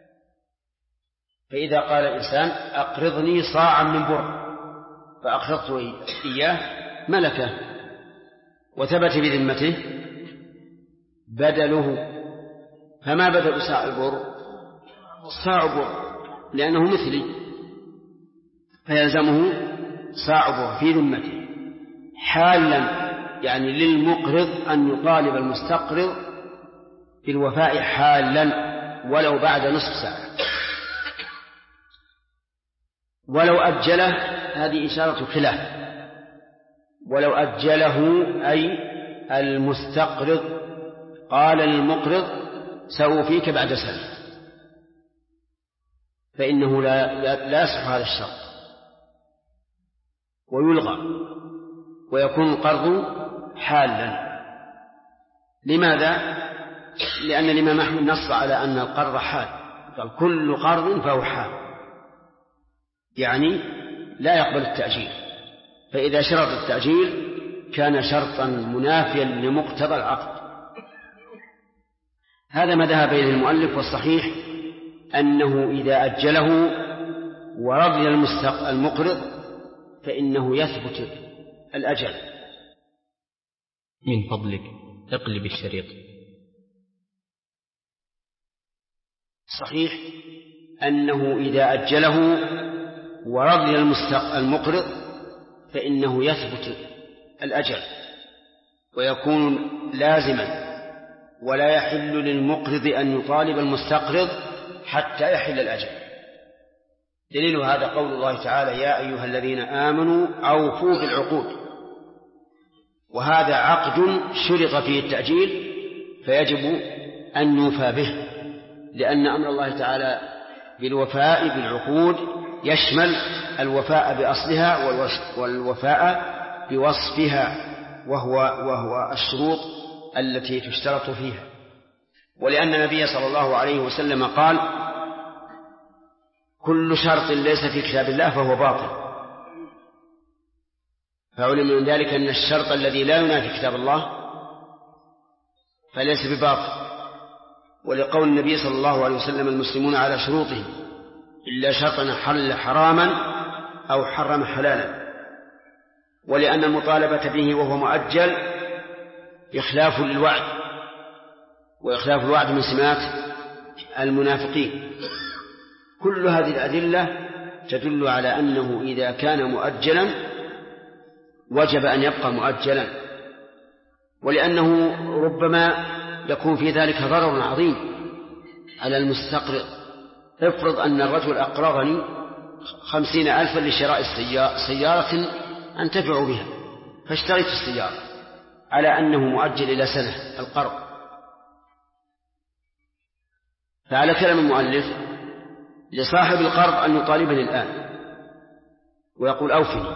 فإذا قال الإنسان أقرضني صاعا من بر فأقرضت إياه ملكه وثبت في ذمته بدله، فما بدل صاع البر؟ صاع بر، لأنه مثلي، فيلزمه صاع بر في ذمته حالا، يعني للمقرض أن يطالب المستقرض بالوفاء حالا ولو بعد نصف ساعة. ولو أجله هذه إشارة خلاف، ولو أجله أي المستقرض قال للمقرض سأوفيك بعد سنة، فإنه لا يصح هذا الشرط ويلغى ويكون القرض حالا. لماذا؟ لأن الإمام أحمد نص على أن القرض حال، قال كل قرض فهو حال، يعني لا يقبل التأجيل، فإذا شرط التأجيل كان شرطا منافيا لمقتضى العقد. هذا ما ذهب إليه المؤلف، والصحيح أنه إذا أجله ورضي المقرض فإنه يثبت الأجل. من فضلك اقلب الشريط. صحيح أنه إذا أجله ورضي المقرض فإنه يثبت الأجل ويكون لازما، ولا يحل للمقرض أن يطالب المستقرض حتى يحل الأجل. دليل هذا قول الله تعالى يا أيها الذين آمنوا أوفوا بالعقود، وهذا عقد شرط فيه التأجيل فيجب أن يوفى به، لأن أمر الله تعالى بالوفاء بالعقود يشمل الوفاء بأصلها والوفاء بوصفها، وهو الشروط التي تشترط فيها. ولأن النبي صلى الله عليه وسلم قال كل شرط ليس في كتاب الله فهو باطل، فعلم من ذلك أن الشرط الذي لا ينافي كتاب الله فليس بباطل. ولقول النبي صلى الله عليه وسلم المسلمون على شروطهم إلا شرطا حل حراما أو حرم حلالا. ولأن المطالبة به وهو مؤجل إخلاف للوعد، وإخلاف الوعد من سمات المنافقين. كل هذه الأدلة تدل على أنه إذا كان مؤجلا وجب أن يبقى مؤجلا، ولأنه ربما يكون في ذلك ضرر عظيم على المستقرض. افرض أن الرجل أقرضني 50,000 لشراء سيارة أنتفع بها، فاشتريت السيارة على أنه مؤجل إلى سنة القرض، فعلى كلام المؤلف لصاحب القرض أن يطالبني الآن ويقول أوفني،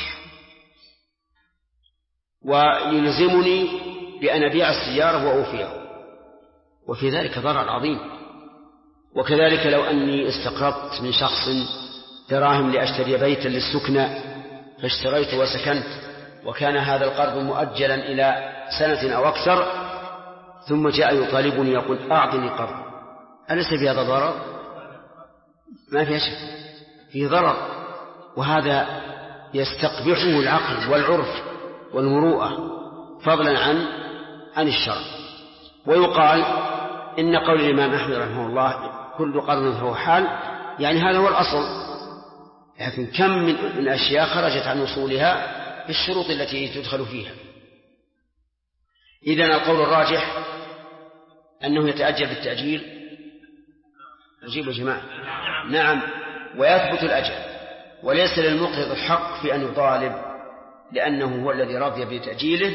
ويلزمني بأن أبيع السيارة وأوفيه، وفي ذلك ضرر عظيم. وكذلك لو أني استقرضت من شخص دراهم لأشتري بيتا للسكنى فاشتريت وسكنت، وكان هذا القرض مؤجلا إلى سنة أو أكثر، ثم جاء يطالبني يقول أعطني قرض، أليس في هذا ضرر؟ ما في شيء، فيه ضرر، وهذا يستقبحه العقل والعرف والمروءة فضلا عن الشرع. ويقال إن قول الإمام أحمد رحمه الله كل قرض فهو حال، يعني هذا هو الأصل، لكن كم من أشياء خرجت عن أصولها بالشروط التي تدخل فيها. إذن القول الراجح أنه يتأجل بالتأجيل أجيب يا جماعة. نعم، ويثبت الأجل، وليس للمقرض الحق في أن يطالب، لأنه هو الذي رضي بتأجيله،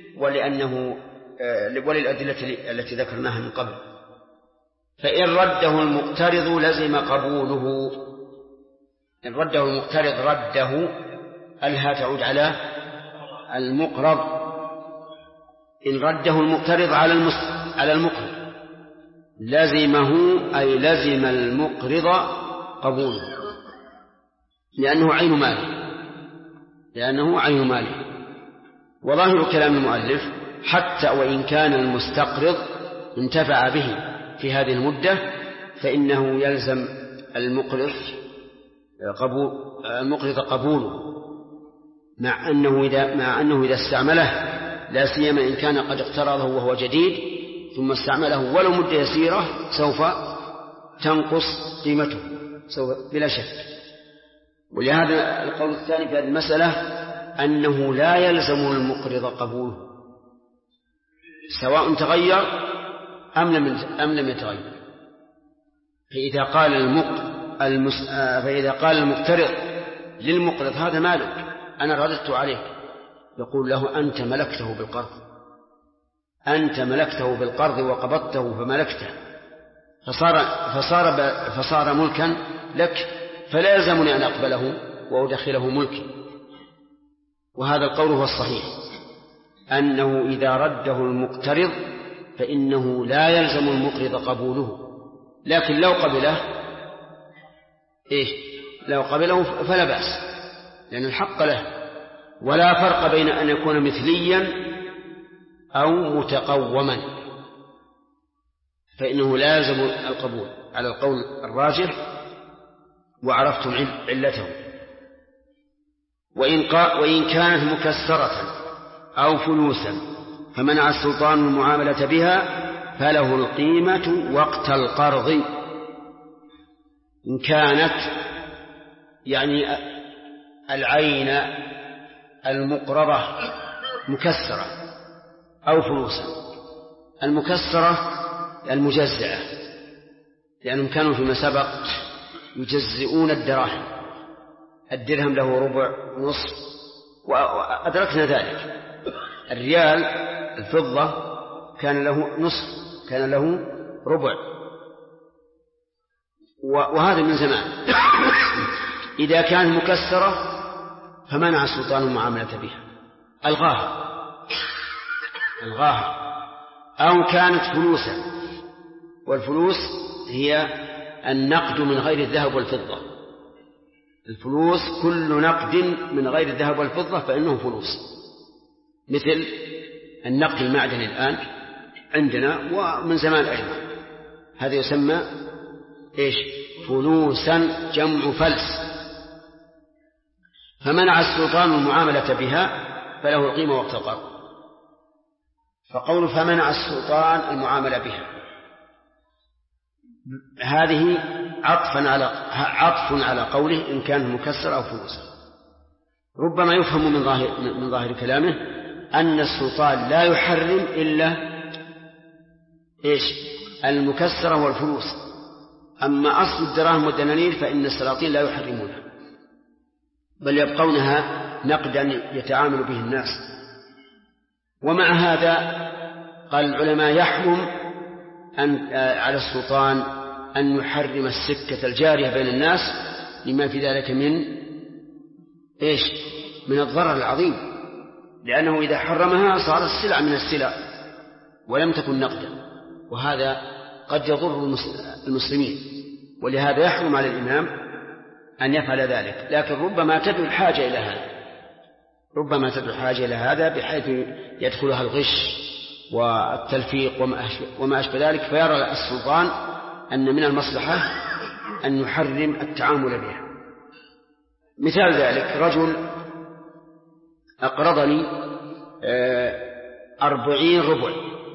وللأدلة التي ذكرناها من قبل. فإن رده المقترض لزم قبوله. إن رده المقترض رده ألها تعود على المقرض. إن رده المقترض على المقرض لزمه، أي لزم المقرض قبوله، لأنه عين ماله. وظاهر كلام المؤلف حتى وإن كان المستقرض انتفع به في هذه المدة فإنه يلزم المقرض قبوله، مع أنه إذا استعمله، لا سيما إن كان قد اقترضه وهو جديد ثم استعمله ولو مدة يسيرة، سوف تنقص قيمته بلا شك. ولهذا القول الثاني في هذه المسألة أنه لا يلزم المقرض قبوله سواء تغير أم لم يتغير. فإذا قال المقترض للمقرض هذا مالك أنا رددت عليك، يقول له أنت ملكته بالقرض وقبضته فملكته، فصار ملكا لك، فلا يلزمني أن أقبله وأدخله ملكي. وهذا القول هو الصحيح، أنه إذا رده المقترض فإنه لا يلزم المقرض قبوله، لكن لو قبله فلا بأس، لأن الحق له. ولا فرق بين أن يكون مثليا أو متقوما، فإنه لازم القبول على القول الراجح، وعرفتم علته. وإن كانت مكسرة أو فلوسا فمنع السلطان المعاملة بها فله القيمة وقت القرض. إن كانت يعني العين المقرضة مكسرة أو فلوسا، المكسرة المجزئة، لأنهم كانوا فيما سبق يجزئون الدراهم، الدرهم له ربع نصف، وأدركنا ذلك. الريال الفضة كان له نصف، كان له ربع، وهذا من زمان. إذا كان مكسرة فمنع السلطان المعاملة بها، ألغاها. أو كانت فلوسا، والفلوس هي النقد من غير الذهب والفضة. الفلوس كل نقد من غير الذهب والفضة فإنه فلوس، مثل النقد المعدني الآن عندنا ومن زمان أيضا، هذا يسمى فلوسا، جمع فلس. فمنع السلطان المعاملة بها فله القيمة وقت القرض. فقول فمنع السلطان المعاملة بها هذه عطف على قوله إن كان مكسر أو فلوسا. ربما يفهم من ظاهر كلامه أن السلطان لا يحرم إلا المكسرة والفلوس، أما أصل الدراهم والدنانير فإن السلاطين لا يحرمونها، بل يبقونها نقدا يتعامل به الناس. ومع هذا قال العلماء يحرم على السلطان أن يحرم السكة الجارية بين الناس لما في ذلك من الضرر العظيم، لأنه إذا حرمها صارت السلعة من السلع ولم تكن نقدا، وهذا قد يضر المسلمين. ولهذا يحرم على الإمام أن يفعل ذلك، لكن ربما تدعو الحاجة إلى هذا بحيث يدخلها الغش والتلفيق وما أشبه ذلك، فيرى السلطان أن من المصلحة أن يحرم التعامل بها. مثال ذلك رجل أقرضني 40 ربع.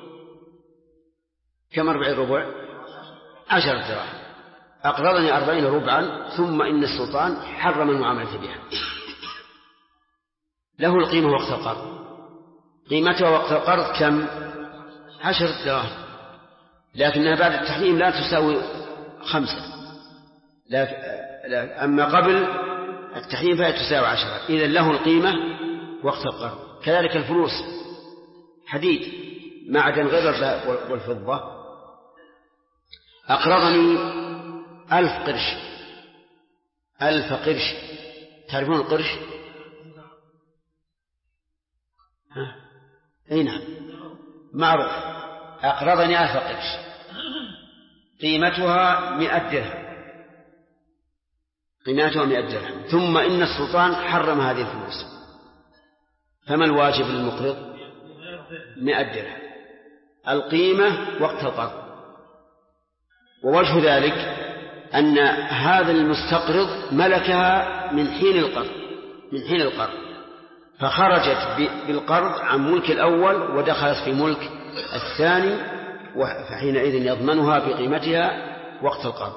كم 40 ربع؟ 10 دراهم. أقرضني 40 ربعا، ثم إن السلطان حرم المعاملة بها. له القيمة وقت القرض. قيمتها وقت القرض كم؟ 10 دراهم، لكنها بعد التحريم لا تساوي 5. أما قبل التحريم فهي تساوي 10. إذن له القيمة وقت القرض. كذلك الفلوس، حديد، معدن غير الذهب والفضة، أقرضني 1000 قرش. 1000 قرش، تعرفون القرش؟ أي نعم، معروف. أقرضني 1000 قرش، قيمتها 100 درهم، قيمتها 100 درهم. ثم إن السلطان حرم هذه الفلوس، فما الواجب للمقرض؟ 100 درهم، القيمة وقت القرض. ووجه ذلك أن هذا المستقرض ملكها من حين القرض، فخرجت بالقرض عن ملك الأول ودخلت في ملك الثاني، فحينئذ يضمنها بقيمتها وقت القرض.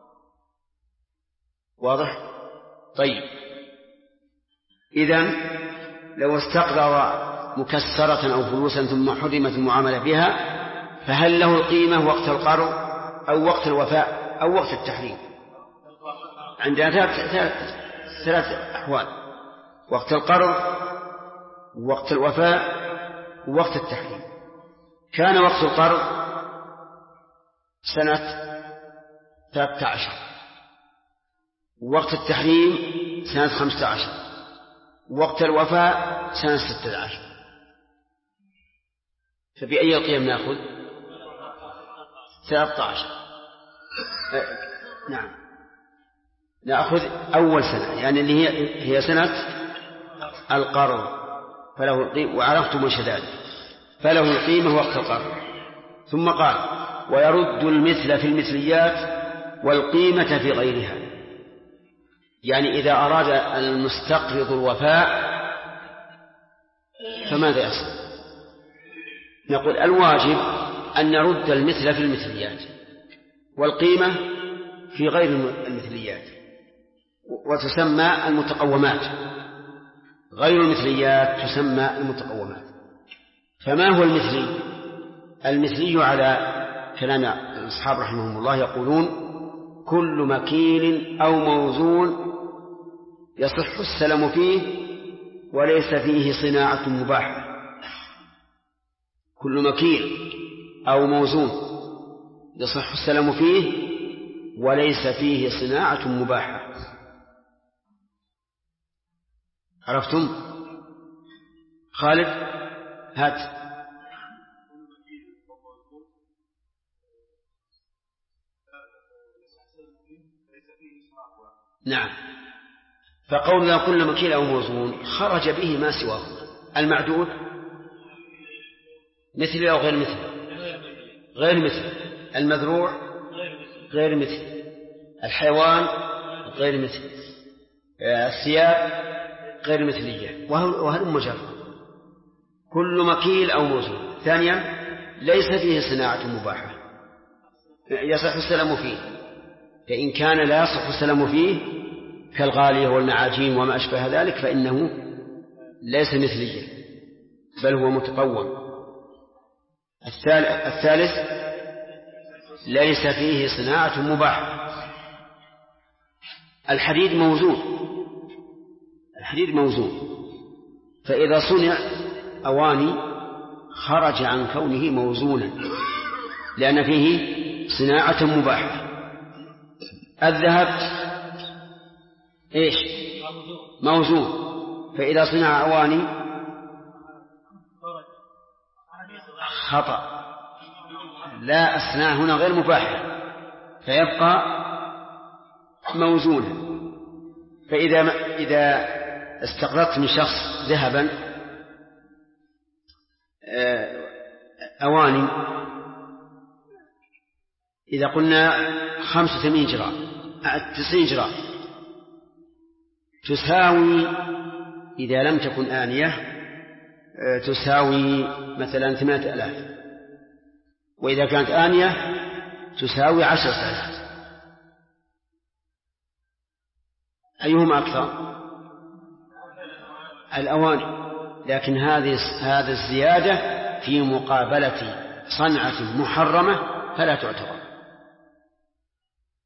واضح؟ طيب، إذن لو استقرض مكسرة أو فلوسا ثم حرمت المعاملة بها، فهل له القيمة وقت القرض أو وقت الوفاء أو وقت التحريم؟ عندنا ثلاث أحوال: وقت القرض، وقت الوفاء، ووقت التحريم. كان وقت القرض سنة 13، ووقت التحريم سنة 15، ووقت الوفاء سنة 16. فبأي القيم نأخذ؟ 13. نعم، نأخذ أول سنة، يعني اللي هي سنة القرض، فله القيمة. وعرفتم وش ذلك، فله القيمة وقت القرض. ثم قال: ويرد المثل في المثليات والقيمة في غيرها. يعني إذا أراد المستقرض الوفاء فماذا يصنع؟ نقول: الواجب أن نرد المثل في المثليات والقيمة في غير المثليات، وتسمى المتقومات. غير المثليات تسمى المتقومات. فما هو المثلي؟ المثلي على كلام الأصحاب رحمهم الله يقولون: كل مكيل أو موزون يصح السلم فيه وليس فيه صناعة مباحة. كل مكيل أو موزون يصح السلم فيه وليس فيه صناعة مباحة. عرفتم؟ خالد هات. نعم، فقولنا كل مكيل أو موزون خرج به ما سواه. المعدود مثل أو غير مثل؟ غير مثل. المذروع غير مثل. الحيوان غير مثل. الثياب غير مثلية. وهل مجرد كل مكيل أو موزون. ثانيا، ليس فيه صناعة مباحة يصح السلم فيه، فإن كان لا يصح السلم فيه كالغالية والمعاجين وما أشبه ذلك فإنه ليس مثليا بل هو متقوم. الثالث، ليس فيه صناعة مباحة. الحديد موزون، فإذا صنع أواني خرج عن كونه موزونا لأن فيه صناعة مباحة. الذهب إيش؟ موزون، فإذا صنع أواني خطأ، لا أصنع هنا غير مباحة فيبقى موزونا. فإذا استقرضت من شخص ذهبا أواني، إذا قلنا 85 جرام 90 جرام تساوي، إذا لم تكن آنية تساوي مثلا 8000، وإذا كانت آنية تساوي 10,000. أيهما أكثر؟ الأواني. لكن هذه الزيادة في مقابلة صنعة محرمة فلا تعتبر.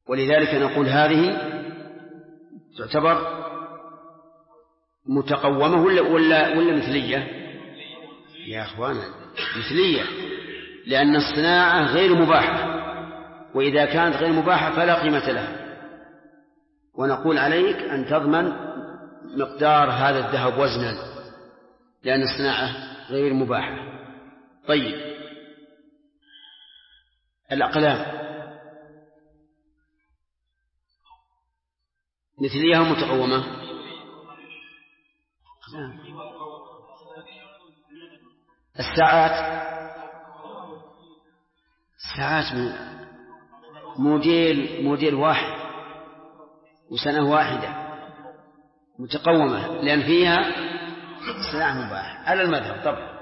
ولذلك نقول هذه تعتبر متقومة ولا مثلية؟ يا أخوانا مثلية، لأن الصناعة غير مباحة، وإذا كانت غير مباحة فلا قيمة لها. ونقول عليك أن تضمن مقدار هذا الذهب وزنا، لأن الصناعة غير مباحة. طيب الأقلام مثلية ومتقومة؟ الساعات موديل واحد وسنة واحدة متقومة، لأن فيها صناعة مباحة على المذهب. طبعا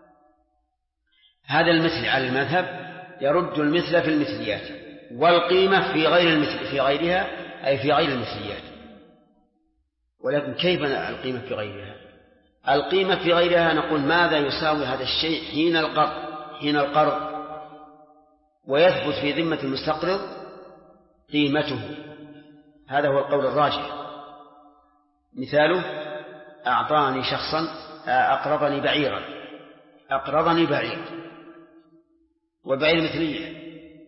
هذا المثل على المذهب يرد المثل في المثليات، والقيمة في غير المثل في غيرها، أي في غير المثليات. ولكن كيف القيمة في غيرها؟ القيمة في غيرها نقول ماذا يساوي هذا الشيء حين القرض ويثبت في ذمة المستقرض قيمته. هذا هو القول الراجح. مثاله أعطاني شخصا أقرضني بعيرا والبعير مثلية،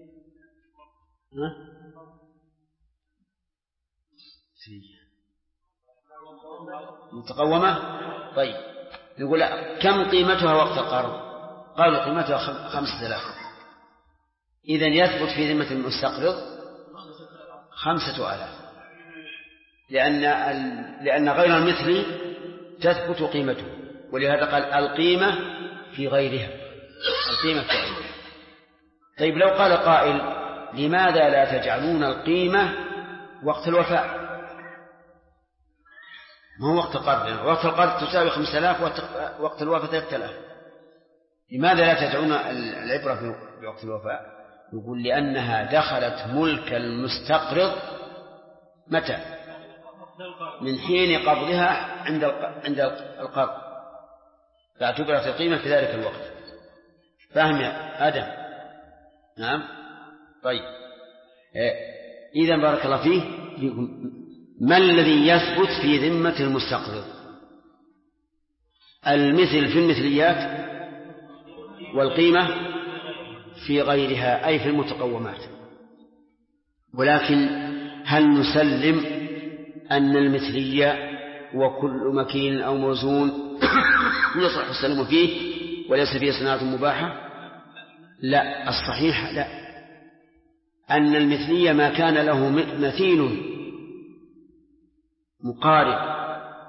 متقومة. طيب نقول كم قيمتها وقت القرض؟ قالوا قيمتها 5000. إذن يثبت في ذمة المستقرض 5000، لأن غير المثل تثبت قيمته، ولهذا قال القيمة في غيرها. طيب لو قال قائل لماذا لا تجعلون القيمة وقت الوفاء؟ ما هو وقت القرض؟ وقت القرض تساوي 5000، وقت الوفاة 3000. لماذا لا تجعلون العبرة بوقت الوفاء؟ يقول لأنها دخلت ملك المستقرض متى؟ من حين قبضها عند القرض، فاعتبرت القيمة في ذلك الوقت. فاهم يا آدم؟ نعم. طيب إذن بارك الله فيه، ما الذي يثبت في ذمة المستقرض؟ المثل في المثليات، والقيمة في غيرها أي في المتقومات. ولكن هل نسلم أن المثلية وكل مكين أو موزون يصح السلم فيه وليس فيه صناعة مباحة؟ لا، الصحيح لا، أن المثلية ما كان له مثيل مقارب،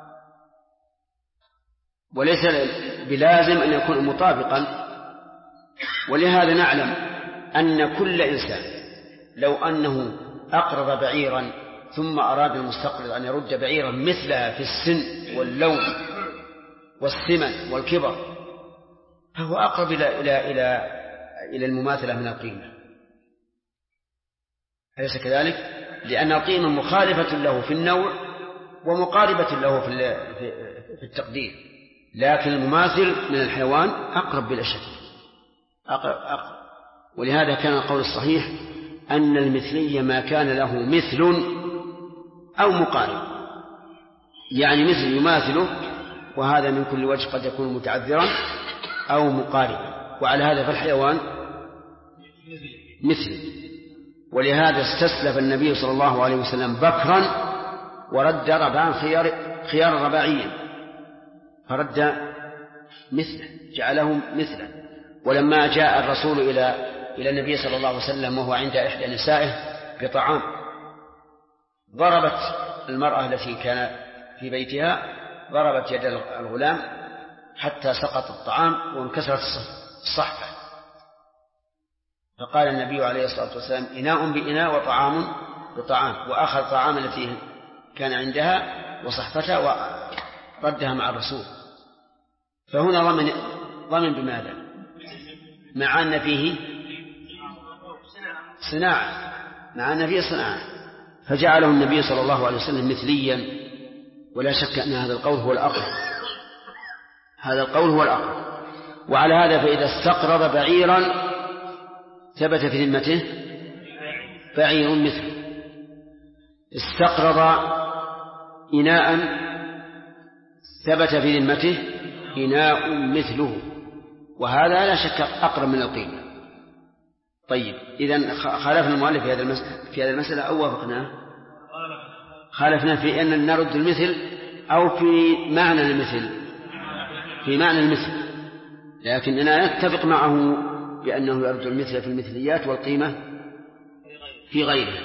وليس بلازم أن يكون مطابقا. ولهذا نعلم أن كل إنسان لو أنه أقرض بعيرا ثم أراد المستقرض أن يرد بعيرا مثلها في السن واللون والثمن والكبر، فهو أقرب إلى المماثلة من القيمة، أليس كذلك؟ لأن القيمة مخالفة له في النوع ومقاربة له في التقدير، لكن المماثل من الحيوان أقرب بلا شك، أقرب. ولهذا كان القول الصحيح أن المثلية ما كان له مثل أو مقارب، يعني مثل يماثله، وهذا من كل وجه قد يكون متعذرا أو مقاربا. وعلى هذا فالحيوان مثل. ولهذا استسلف النبي صلى الله عليه وسلم بكرا ورد ربعا خيار رباعيا، فرد مثله، جعله مثلا. ولما جاء الرسول إلى النبي صلى الله عليه وسلم وهو عند إحدى نسائه بطعام، ضربت المرأة التي كان في بيتها، ضربت يد الغلام حتى سقط الطعام وانكسرت الصحفة. فقال النبي عليه الصلاة والسلام إناء بإناء وطعام بطعام، وأخذ طعام التي كان عندها وصحفتها وردها مع الرسول. فهنا ضمن بماذا؟ مع أن فيه صناعة، مع أن فيه صناعة، فجعله النبي صلى الله عليه وسلم مثليا. ولا شك أن هذا القول هو الأقرب، هذا القول هو الأقرب. وعلى هذا فإذا استقرض بعيرا ثبت في ذمته بعير مثله، استقرض إناء ثبت في ذمته إناء مثله، وهذا لا شك أقرب من القيمة. طيب إذن خالفنا المؤلف في هذه المسألة أو وافقناه؟ خالفنا في أن نرد المثل أو في معنى المثل؟ في معنى المثل، لكننا نتفق معه بأنه يرد المثل في المثليات والقيمة في غيرها.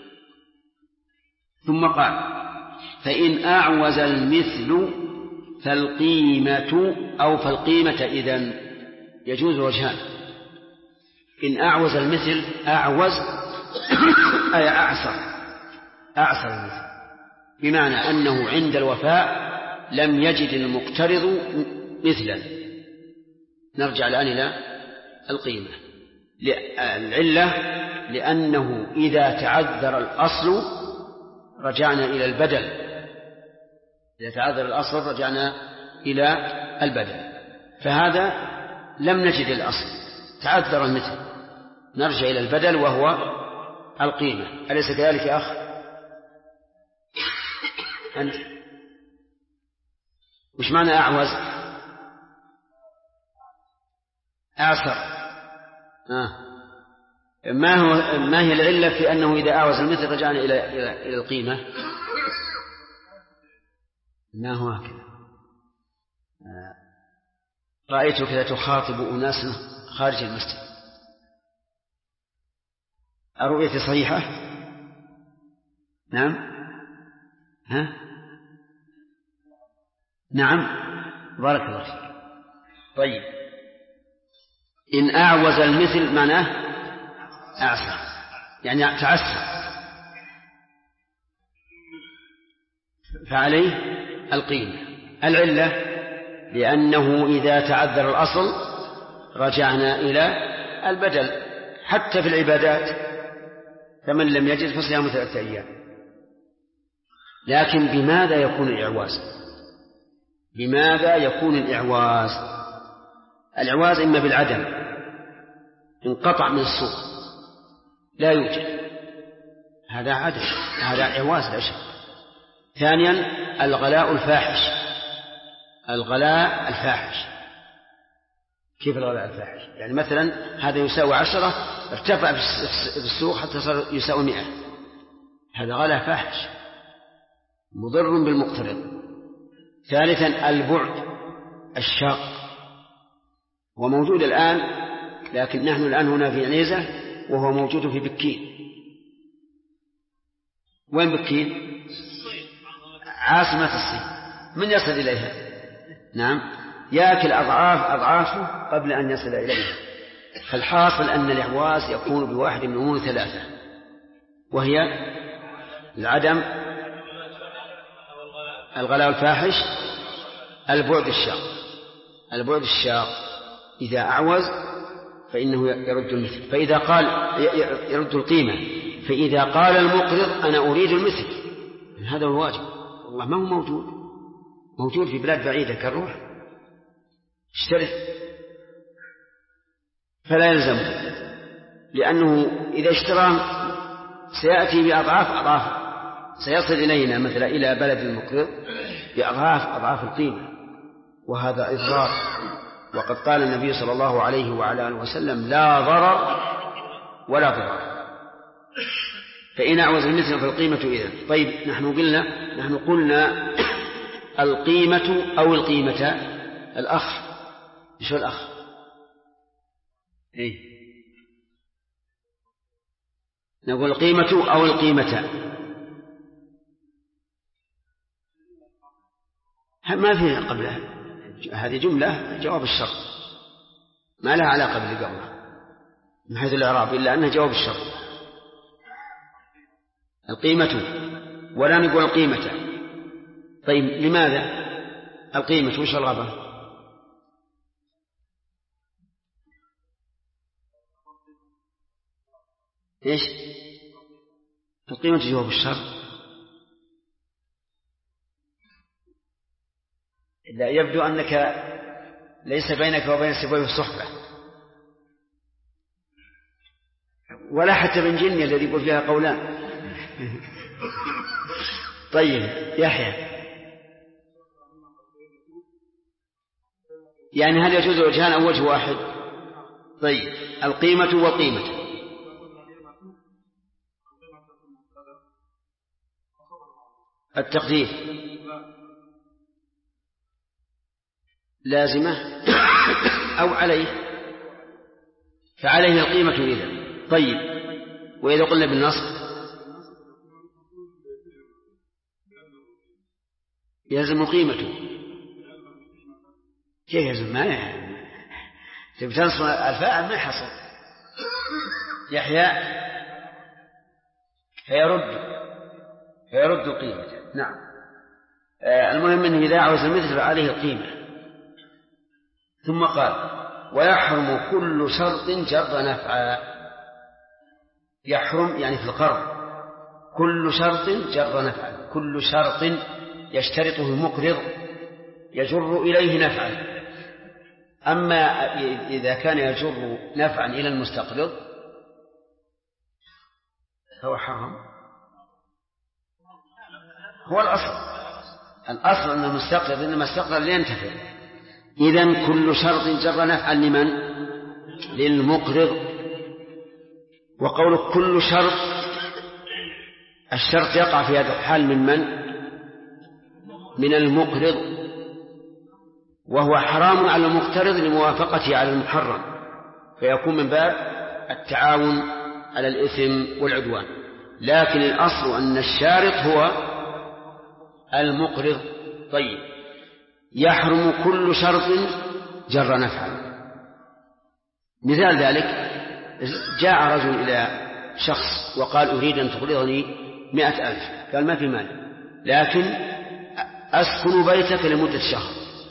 ثم قال: فإن أعوز المثل فالقيمة أو فالقيمة إذن يجوز وجهان. إن أعوز المثل، أعوز أي أعسر المثل، بمعنى أنه عند الوفاء لم يجد المقترض مثلا. نرجع الآن إلى القيمة. العلة لأنه إذا تعذر الأصل رجعنا إلى البدل، إذا تعذر الأصل رجعنا إلى البدل، فهذا لم نجد الأصل، تعذر المثل، نرجع إلى البدل وهو القيمة. أليس كذلك يا أخ أنت؟ وش معنى أعوز؟ أعسر. ما هي العلة في أنه إذا أعوز المثل رجعنا إلى القيمة؟ ما هو هكذا. رأيتك تخاطب أناس خارج المسجد، الرؤية صحيحة؟ نعم. نعم، بارك الله فيك. طيب، إن أعوز المثل معناه أعسر، يعني تعسر، فعليه القيمة. العلة لأنه إذا تعذر الأصل رجعنا إلى البدل، حتى في العبادات فمن لم يجد فصيام 3 أيام. لكن بماذا يكون الإعواز؟ بماذا يكون الإعواز؟ الإعواز إما بالعدم، انقطع من السوق لا يوجد، هذا عدم، هذا إعواز لا شك. ثانيا الغلاء الفاحش. الغلاء الفاحش كيف الغلاء الفاحش؟ يعني مثلا هذا يساوي 10، ارتفع في السوق حتى صار يساوي 100، هذا غلاء فاحش مضر بالمقترض. ثالثا البعد الشاق، وموجود الآن، لكن نحن الآن هنا في عنيزة وهو موجود في بكين. وين بكين؟ عاصمة الصين، من يصل إليها؟ نعم، يأكل أضعافه قبل أن يصل إليها. فالحاصل أن الإعواز يكون بواحد من أمور 3، وهي العدم، الغلاء الفاحش، البعد الشاق. البعد الشاق إذا أعوز فإنه يرد المثل، فإذا قال يرد القيمة، فإذا قال المقرض أنا أريد المثل، هذا هو الواجب. والله ما هو موجود في بلاد بعيدة كالروح اشتري، فلا يلزم، لأنه إذا اشترى سيأتي بأضعاف سيصل إلينا مثلا إلى بلد المقرض بأضعاف القيمة، وهذا إضرار. وقد قال النبي صلى الله عليه وعلى آله وسلم لا ضرر ولا ضرر. فإن أعوز المثل فالقيمة إذن. طيب، نحن قلنا القيمة أو القيمة. الأخ شو الأخ؟ إيه؟ نقول القيمة أو القيمة، ما فيها قبلها، هذه جملة جواب الشرط، ما لها علاقة باللي قبلها من حيث الإعراب، إلا أنها جواب الشرط. القيمة، ولا نقول القيمة. طيب، لماذا القيمة؟ وش الغبة؟ إيش القيمة؟ جواب الشرط. لا، يبدو أنك ليس بينك وبين سبويه صحبة، ولا حتى من جني الذي يقول فيها قولان. طيب يحيى، يعني هل يجوز وجهان أو وجه واحد؟ طيب القيمة والقيمة. التقدير لازمة أو عليه، فعليه القيمة إذا. طيب وإذا قلنا بالنصب يلزم قيمته. كيف يلزم؟ ما تنصب الفاعل ما حصل يحيى فيرد قيمته. نعم. المهم أنه إذا عوز المثل فعليه القيمة. ثم قال ويحرم كل شرط جر نفعا. يحرم يعني في القرض كل شرط جر نفعا، كل شرط يشترطه المقرض يجر إليه نفعا. أما إذا كان يجر نفعا إلى المستقرض فهو حرام. هو الأصل أن المستقرض إنما استقرض لينتفع. إذن كل شرط جر نفعا لمن؟ للمقرض. وقول كل شرط الشرط يقع في هذا الحال من المقرض، وهو حرام على المقترض لموافقته على المحرم، فيكون من باب التعاون على الإثم والعدوان. لكن الأصل أن الشارط هو المقرض. طيب يحرم كل شرط جر نفعا. مثال ذلك جاء رجل إلى شخص وقال أريد أن تقرضني 100,000. قال ما في مال، لكن أسكن بيتك لمدة شهر.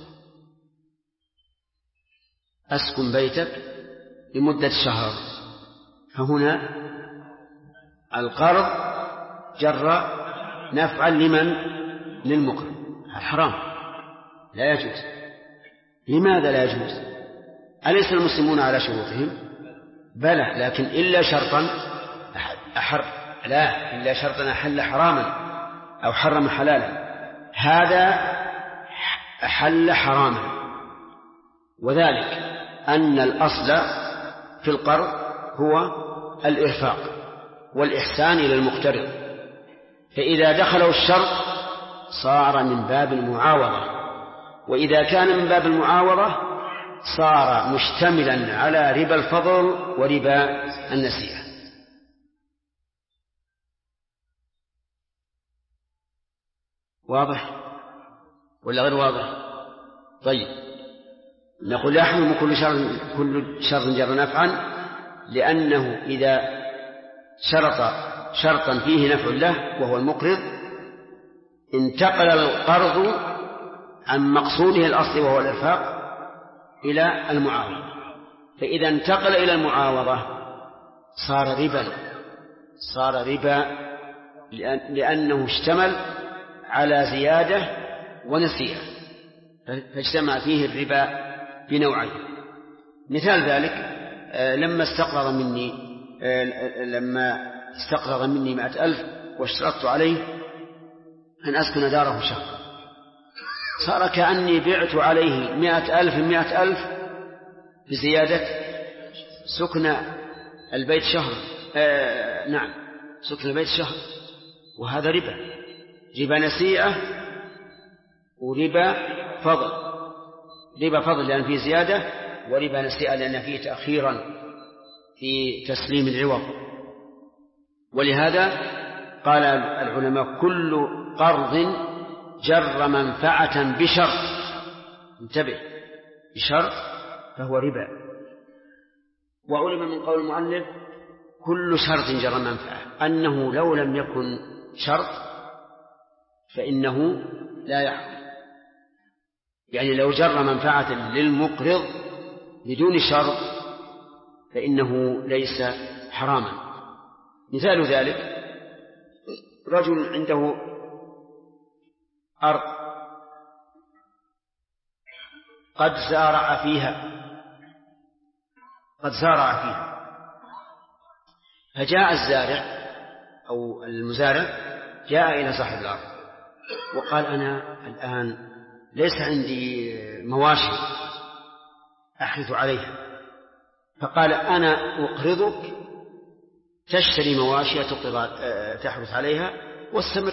أسكن بيتك لمدة شهر. فهنا القرض جر نفعا للمقرض. حرام لا يجوز. لماذا لا يجوز؟ أليس المسلمون على شروطهم؟ بلى، لكن إلا شرطا إلا شرطا أحل حراما أو حرم حلالا. هذا أحل حراما، وذلك أن الأصل في القرض هو الإرفاق والإحسان إلى المقترض، فإذا دخله الشرط صار من باب المعاوضة، وإذا كان من باب المعاوضة صار مشتملا على ربا الفضل وربا النسيئة. واضح ولا غير واضح؟ طيب نقول يحرم كل شرط جر نفعا، لأنه إذا شرط شرطا فيه نفع له وهو المقرض انتقل القرض عن مقصوده الأصلي وهو الإرفاق إلى المعاوضة، فإذا انتقل إلى المعاوضة صار ربا لأنه اشتمل على زيادة ونسيئة، فاجتمع فيه الربا بنوعين. مثال ذلك لما استقرض مني 100,000 واشترطت عليه أن أسكن داره شهر، صار كأني بعت عليه 100,000 بزيادة سكن البيت شهر. سكن البيت شهر، وهذا ربا نسيئة وربا فضل. ربا فضل لأن فيه زيادة، وربا نسيئة لأن فيه تأخيرا في تسليم العوض. ولهذا قال العلماء كل قرض جر منفعة بشرط، انتبه، بشرط فهو ربا. وعلم من قول المؤلف كل شرط جر منفعة أنه لو لم يكن شرط فإنه لا يحرم، يعني لو جر منفعة للمقرض بدون شرط فإنه ليس حراما. مثال ذلك رجل عنده أرض قد زارع فيها، فجاء الزارع أو المزارع جاء إلى صاحب الأرض وقال أنا الآن ليس عندي مواشي أحرث عليها، فقال أنا أقرضك تشتري مواشي تحرث عليها واستمر.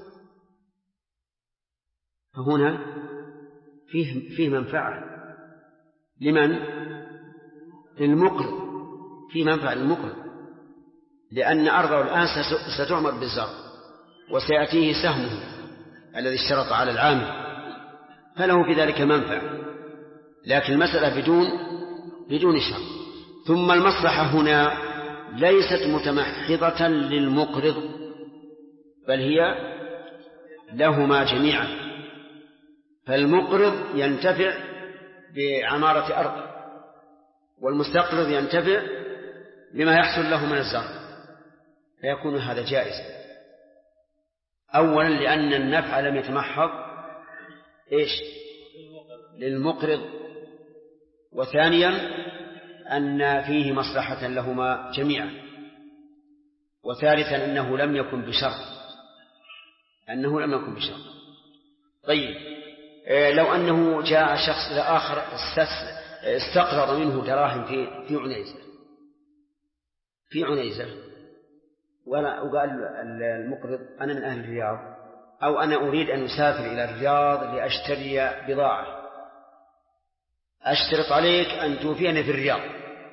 فهنا فيه منفعة لمن؟ للمقرض، فيه منفعة للمقرض، لأن أرضه الآن ستعمر بالزرع وسيأتيه سهمه الذي اشترط على العامل، فله في ذلك منفعة، لكن المسألة بدون شرط. ثم المصلحة هنا ليست متمحضة للمقرض، بل هي لهما جميعا، فالمقرض ينتفع بعمارة أرضه والمستقرض ينتفع بما يحصل له من الزرع، فيكون هذا جائز. أولا لأن النفع لم يتمحض للمقرض، وثانيا أن فيه مصلحة لهما جميعا، وثالثا أنه لم يكن بشرط. طيب لو أنه جاء شخص آخر استقرض منه دراهم في عنيزة وقال المقرض أنا من أهل الرياض، أو أنا أريد أن أسافر إلى الرياض لأشتري بضاعة، أشترط عليك أن توفيني في الرياض،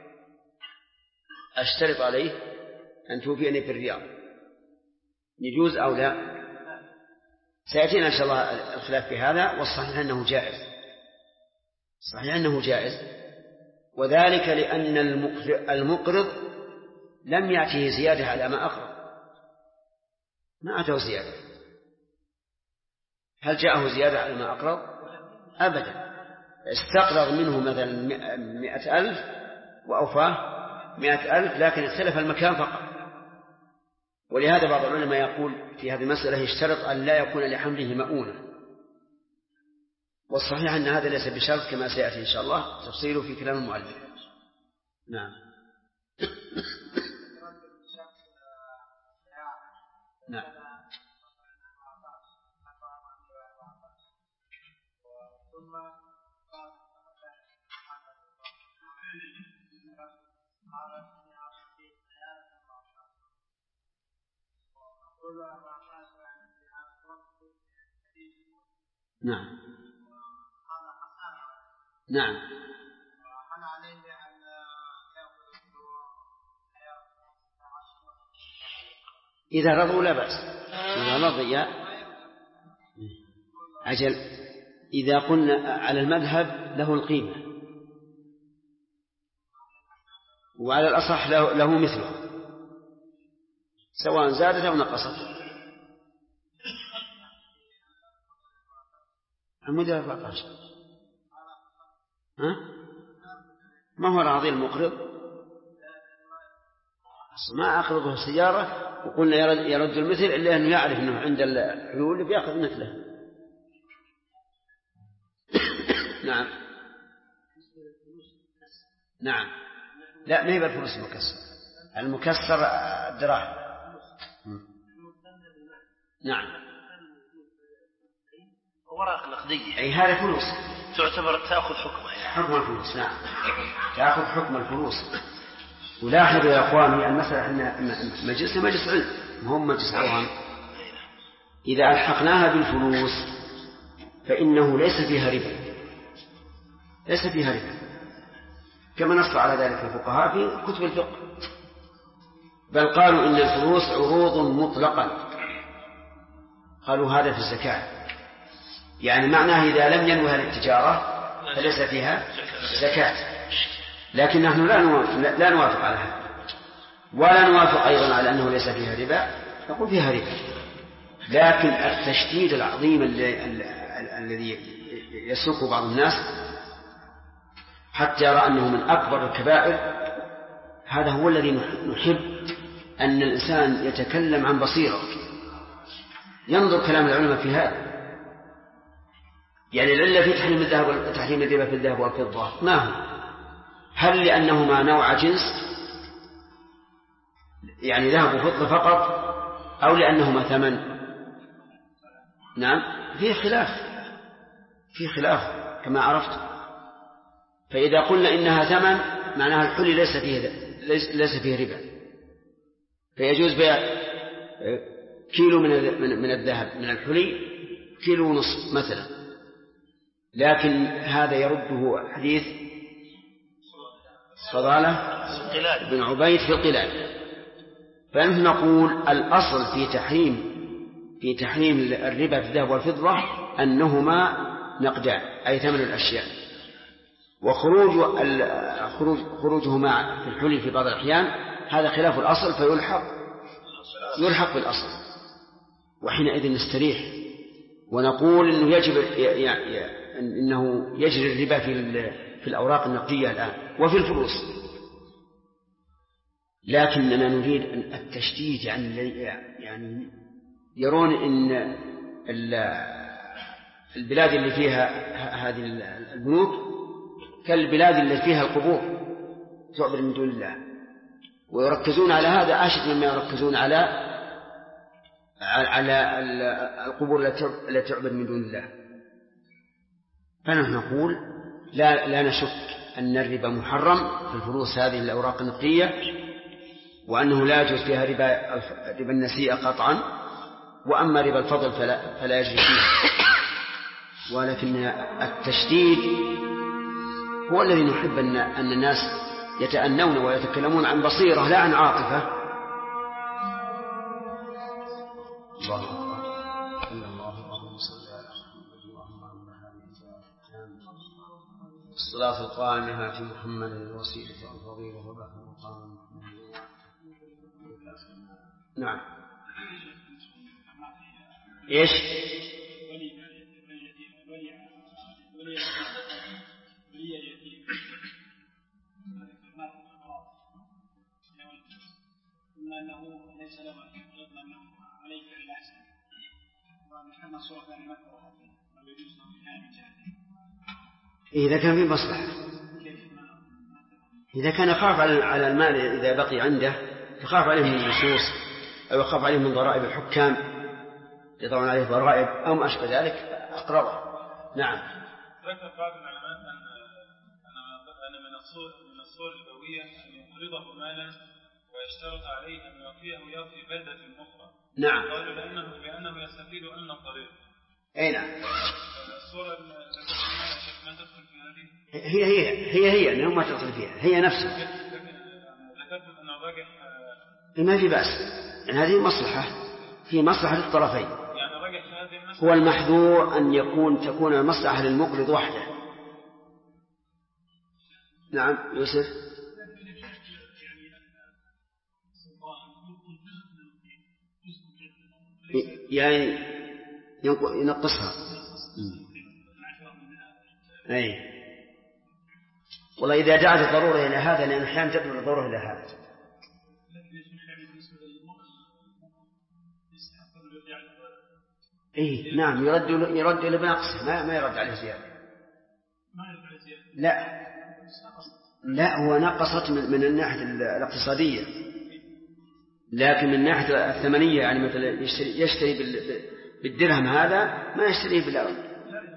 يجوز أو لا؟ سيأتينا إن شاء الله الخلاف في هذا، والصحيح أنه جائز، وذلك لأن المقرض لم يأته زيادة على ما أقرض، ما أتاه زيادة. هل جاءه زيادة على ما أقرض؟ أبدا. استقرض منه مثلا 100,000 وأوفاه 100,000، لكن اختلف المكان فقط. ولهذا بعض العلماء يقول في هذه المسألة يشترط أن لا يكون لحمله مؤونة، والصحيح أن هذا ليس بشرط كما سيأتي إن شاء الله تفصيله في كلام المؤلف. نعم. نعم. نعم. نعم. إذا رضوا لا بأس، إذا رضي أجل. إذا قلنا على المذهب له القيمة، وعلى الأصح له مثله، سواء زادت أو نقصت. المدة 14. ما هو راضي المقرض؟ ما أقرضه السيارة وقلنا يرد المثل إلا أنه يعرف أنه عند الحلول بيأخذ مثله. نعم. نعم. لا، ما هي بالفلوس المكسر الدراهم. نعم. ورق نقدية، أي هذا فلوس تعتبر تأخذ حكم الفلوس. نعم، تأخذ حكم الفلوس. ولاحظوا يا أخواني المسألة أن مجلس علم هم مجلس عوام، إذا ألحقناها بالفلوس فإنه ليس فيها ربا، كما نص على ذلك الفقهاء في كتب الفقه، بل قالوا إن الفلوس عروض مطلقا، قالوا هذا في الزكاة، يعني معناه إذا لم ينوها للتجارة فليس فيها زكاة. لكن نحن لا نوافق على هذا، ولا نوافق أيضا على أنه ليس فيها ربا، نقول فيها ربا. لكن التشديد العظيم الذي يسلكه بعض الناس حتى يرى أنه من أكبر الكبائر، هذا هو الذي نحب أن الإنسان يتكلم عن بصيرة، ينظر كلام العلماء في هذا. يعني العلة في تحريم الربا في الذهب والفضة ما هو؟ هل لأنهما نوع جنس يعني ذهب وفضة فقط، أو لأنهما ثمن؟ نعم في خلاف كما عرفت. فإذا قلنا إنها ثمن معناها الحلي ليس فيه ربا، فيجوز بيع كيلو من الذهب من الحلي 1.5 كيلو مثلا، لكن هذا يرده حديث فضالة بن عبيد في القلال. فنحن نقول الأصل في تحريم الربا في الذهب والفضة أنهما نقدان أي ثمن الأشياء، وخروجهما في الحلي في بعض الأحيان هذا خلاف الأصل فيلحق بالأصل، وحينئذ نستريح ونقول إنه يجري الربا في الأوراق النقدية الآن وفي الفلوس، لكننا نريد التشديد يعني يرون إن البلاد اللي فيها هذه البنوك كالبلاد اللي فيها القبور تعبد من دون الله، ويركزون على هذا أشد مما يركزون على القبور التي تعبد من دون الله. فنحن نقول لا نشك أن الربا محرم في الفلوس هذه الأوراق النقدية، وأنه لا يجوز فيها ربا النسيئة قطعا، وأما ربا الفضل فلا يجوز فيه. ولكن التشديد هو الذي نحب أن الناس يتأنون ويتكلمون عن بصيرة لا عن عاطفة. الصلاة القائمة في محمد الوسيلة والفضيلة وبعث المقام. نعم. إيش؟ أنه ليس له يضمن أنه عليك إلا أحسن، ومحمد صورة ثانية مكروه ويجوز له بكامل جهته إذا كان في مصلحة، إذا كان يخاف على المال إذا بقي عنده، يخاف عليه من اللصوص أو يخاف عليه من ضرائب الحكام يضعون عليه ضرائب أو ما أشبه ذلك أقربه. نعم. ذكر بعض العلماء أن من الصور الربوية أن يقرضه مالا ويشترط عليه أن يعطي بلدة أخرى. نعم. قالوا بأنه يستفيد أن الطريق. أي نعم. الصورة التي ما تدخل في هذه هي أنه ما تدخل فيها هي نفسها. ذكرت أن الراجح ما في بأس، يعني هذه مصلحة في مصلحة للطرفين. يعني الراجح في هذه المسألة هو المحذور أن تكون المصلحة للمقرض وحده. نعم يوسف. يعني ينقصها. أي والله إذا دعت الضرورة إلى هذا، لأن أحيانا تدعو الضرورة إلى هذا. إيه نعم، يرد إلى بنقصه، ما يرد عليه زيادة. لا هو نقصت من الناحية الاقتصادية، لكن من الناحية الثمنية يعني مثلا يشتري بالدرهم هذا ما يشتريه بالأرض،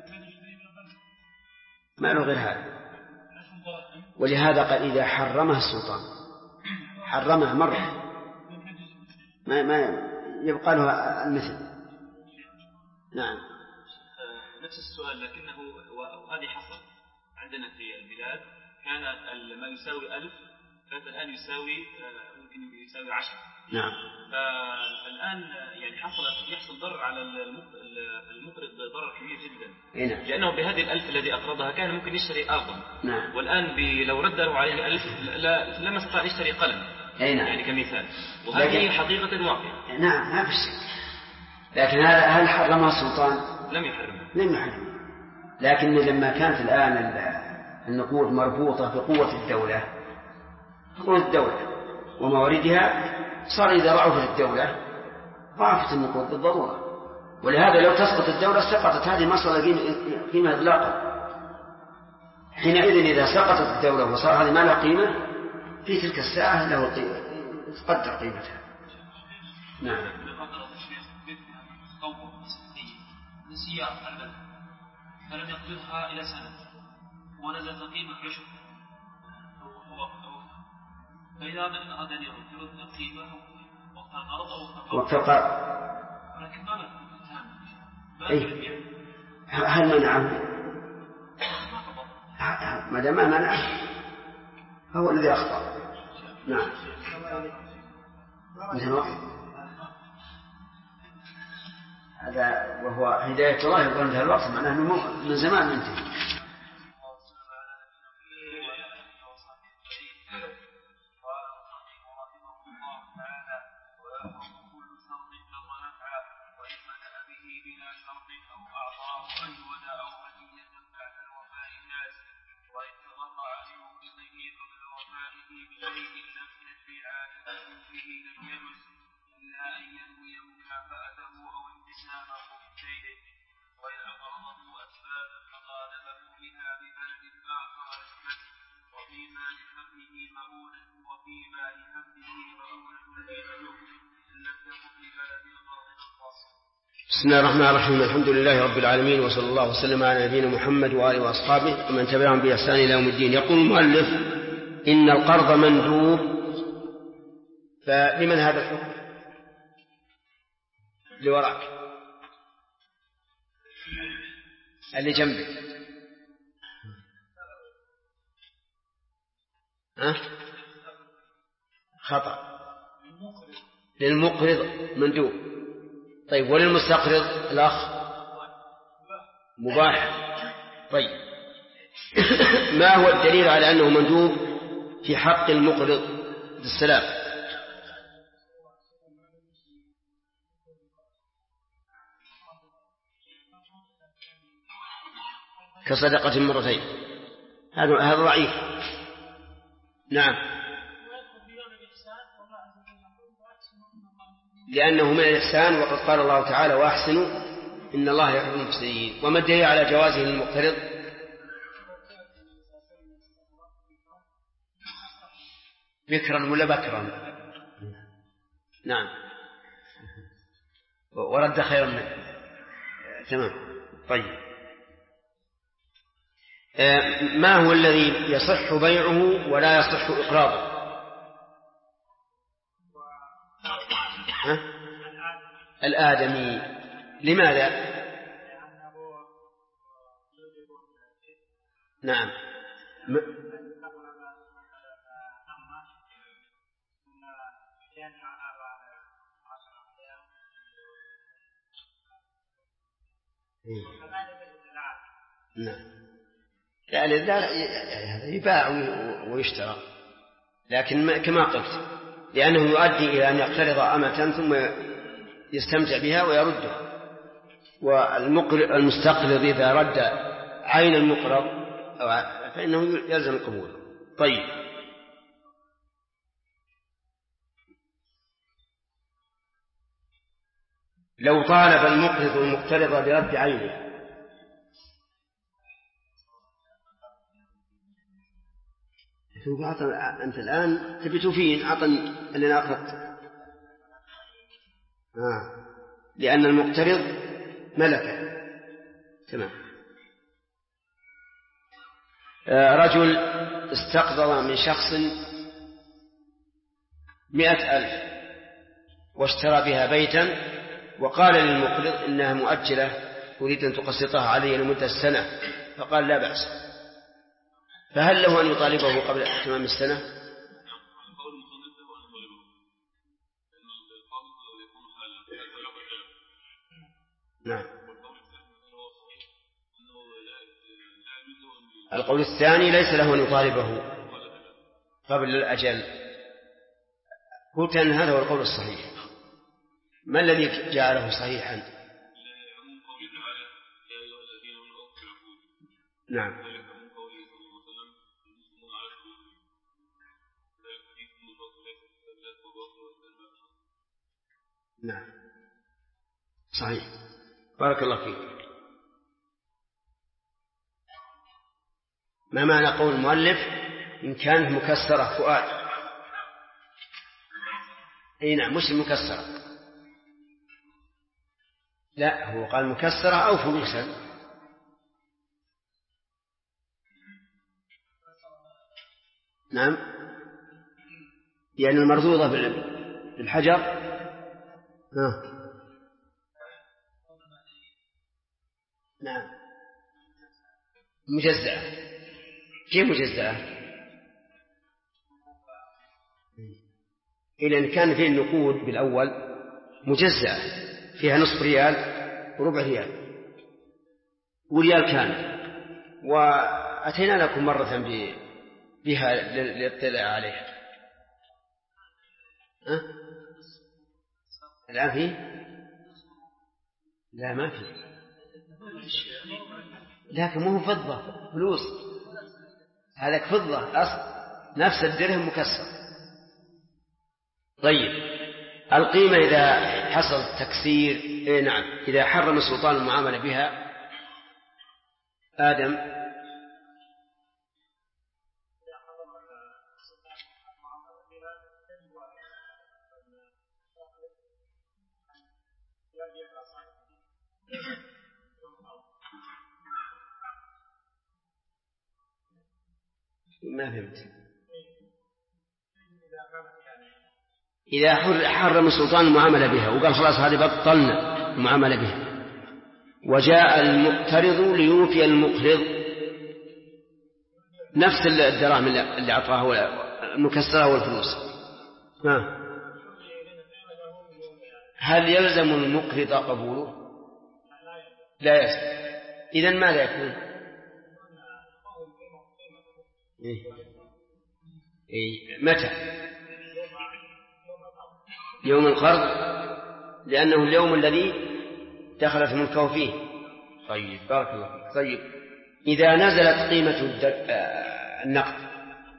ما له غير هذا. ولهذا قال إذا حرمه السلطان حرمه مرة ما يبقى له المثل. نعم. نفس السؤال لكنه وهذه حصل عندنا في البلاد، كان ما يساوي 1000 كانت الآن ممكن يساوي 10. نعم. فالآن يعني يحصل ضرر على المقرض، ضرر كبير جدا. نعم. لأنه بهذه 1000 الذي أقرضها كان ممكن يشتري أرضا. نعم. والآن لو رد له عليه 1000 لما استطاع يشتري قلم. نعم. يعني كمثال، وهذه حقيقة واقعة. نعم ما في شك. لكن هل حرمها السلطان؟ لم يحرمها. لكن لما كانت الآن النقود مربوطة بقوة الدولة ومواردها، صار إذا ضعفت الدولة ضعفت النقود بالضرورة. ولهذا لو تسقط الدولة سقطت هذه المسألة قيمة إطلاقا. حينئذ إذا سقطت الدولة وصار هذه ما له قيمة، في تلك الساعة له تقدر قيمتها. نعم. لسيارة البلد فلم يقبضها إلى سنة ونزل القيمة عشر فإذا من أراد أن يرد القيمة وقت الأرض أو وقت القرض ولكن ما هل منعه؟ ما دام ما منعه هو الذي أخطأ. نعم. مثل وقت هذا وهو هداية الله يقول انتهى الوقت معناه أنه من زمان منتهي. بسم الله الرحمن الرحيم. الحمد لله رب العالمين، وصلى الله وسلم على نبينا محمد وآله وأصحابه ومن تبعهم بإحسان إلى يوم الدين. يقول المؤلف إن القرض مندوب، فلمن هذا الحكم؟ لوراك اللي جنبك خطأ. للمقرض مندوب. طيب وللمستقرض الأخ مباح. طيب ما هو الدليل على أنه مندوب في حق المقرض بالسلام؟ كصدقة مرتين، هذا ضعيف. نعم، لأنه من الإحسان، وقد قال الله تعالى وأحسنوا إن الله يحب المحسنين. وما الدليل على جوازه للمقترض؟ بكرا ولا بكرا؟ نعم، ورد خيرا منه. تمام. طيب ما هو الذي يصح بيعه ولا يصح إقراضه؟ الآدمي. لماذا؟ نعم. نعم. يعني يباع ويشترى، لكن كما قلت لأنه يؤدي إلى أن يقترض أمة ثم يستمتع بها ويردها. والمستقرض إذا رد عين المقرض فإنه يلزم القبول. طيب لو طالب المقرض المقترض برد عينه أنت الآن تبي تفين أعطني اللي أخذت لأن المقترض ملكه. تمام. رجل استقرض من شخص 100,000 واشترى بها بيتا، وقال للمقرض إنها مؤجلة أريد أن تقسطها علي لمدة سنة، فقال لا بأس. فهل له أن يطالبه قبل تمام السنة؟ نعم. القول الثاني ليس له أن يطالبه قبل الأجل. قلت أن هذا هو القول الصحيح. ما الذي جعله صحيحا؟ نعم. نعم صحيح. بارك الله فيك. ما معنى قول المؤلف إن كانت مكسرة فؤاد؟ أي نعم، مش المكسرة. لا، هو قال مكسرة أو فلوسا. نعم، يعني المرضوضة بالحجر. نعم، مجزأة. كيف مجزأة؟ إذا كان فيه النقود بالأول مجزأة فيها نصف ريال وربع ريال وريال كامل، وأتينا لكم مرة بها للاطلاع عليها. الآن فيه؟ لا، ما فيه، لكن مو فضة، فلوس. هذاك فضة أصل، نفس الدرهم مكسر. طيب، القيمة إذا حصل تكسير، نعم، إذا حرم السلطان المعاملة بها. آدم. ما فهمت. إذا حرم السلطان المعاملة بها وقال خلاص هذه بطلنا المعاملة بها، وجاء المقترض ليوفي المقرض نفس الدراهم اللي أعطاه المكسرة والفلوس، هل يلزم المقرض قبوله؟ لا يلزم. إذن ماذا يكون؟ متى؟ يوم القرض، لأنه اليوم الذي دخلت ملكه فيه. طيب، بارك الله فيك. طيب، إذا نزلت قيمة النقد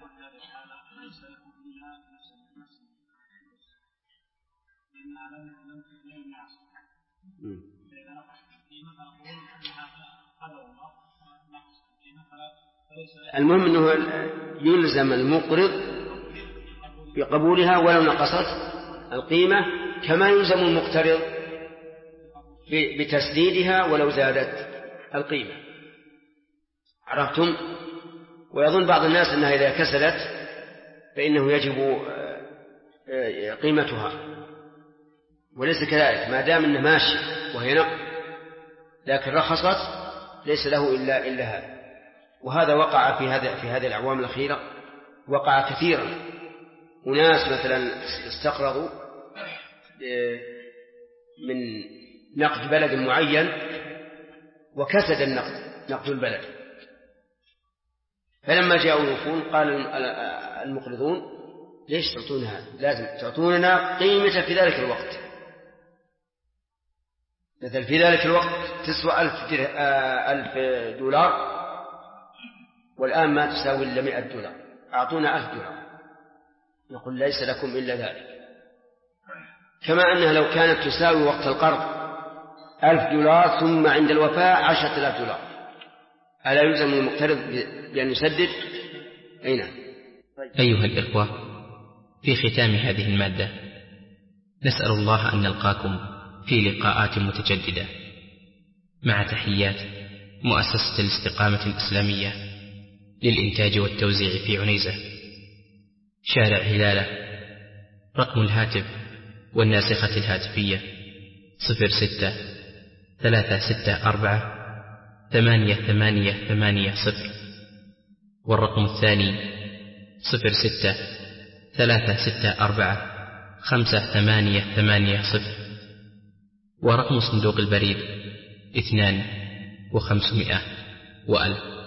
المهم أنه يلزم المقرض بقبولها ولو نقصت القيمة، كما يلزم المقترض بتسديدها ولو زادت القيمة. عرفتم؟ ويظن بعض الناس أنها إذا كسلت فإنه يجب قيمتها، وليس كذلك، ما دام أنه ماشي وهي نقد لكن رخصت ليس له إلا هذا. وهذا وقع في هذه الأعوام الأخيرة، وقع كثيرا. وناس مثلا استقرضوا من نقد بلد معين وكسد نقد البلد، فلما جاءوا يوفون قال المقرضون ليش تعطونها؟ لازم تعطوننا قيمة في ذلك الوقت. مثل في ذلك الوقت تسوى 1000 دولار، والآن ما تساوي إلا 100 دولار، أعطونا 1000 دولار. نقول ليس لكم إلا ذلك. كما أنها لو كانت تساوي وقت القرض 1000 دولار ثم عند الوفاة 10,000 دولار، ألا يلزم المقترض بأن يسدد؟ أي نعم. أيها الإخوة، في ختام هذه المادة نسأل الله أن نلقاكم في لقاءات متجددة، مع تحيات مؤسسة الاستقامة الإسلامية للإنتاج والتوزيع في عنيزة، شارع هلالة. رقم الهاتف والناسخة الهاتفية 06-364-8880، والرقم الثاني 06-364-5880، ورقم صندوق البريد 2500 و1000.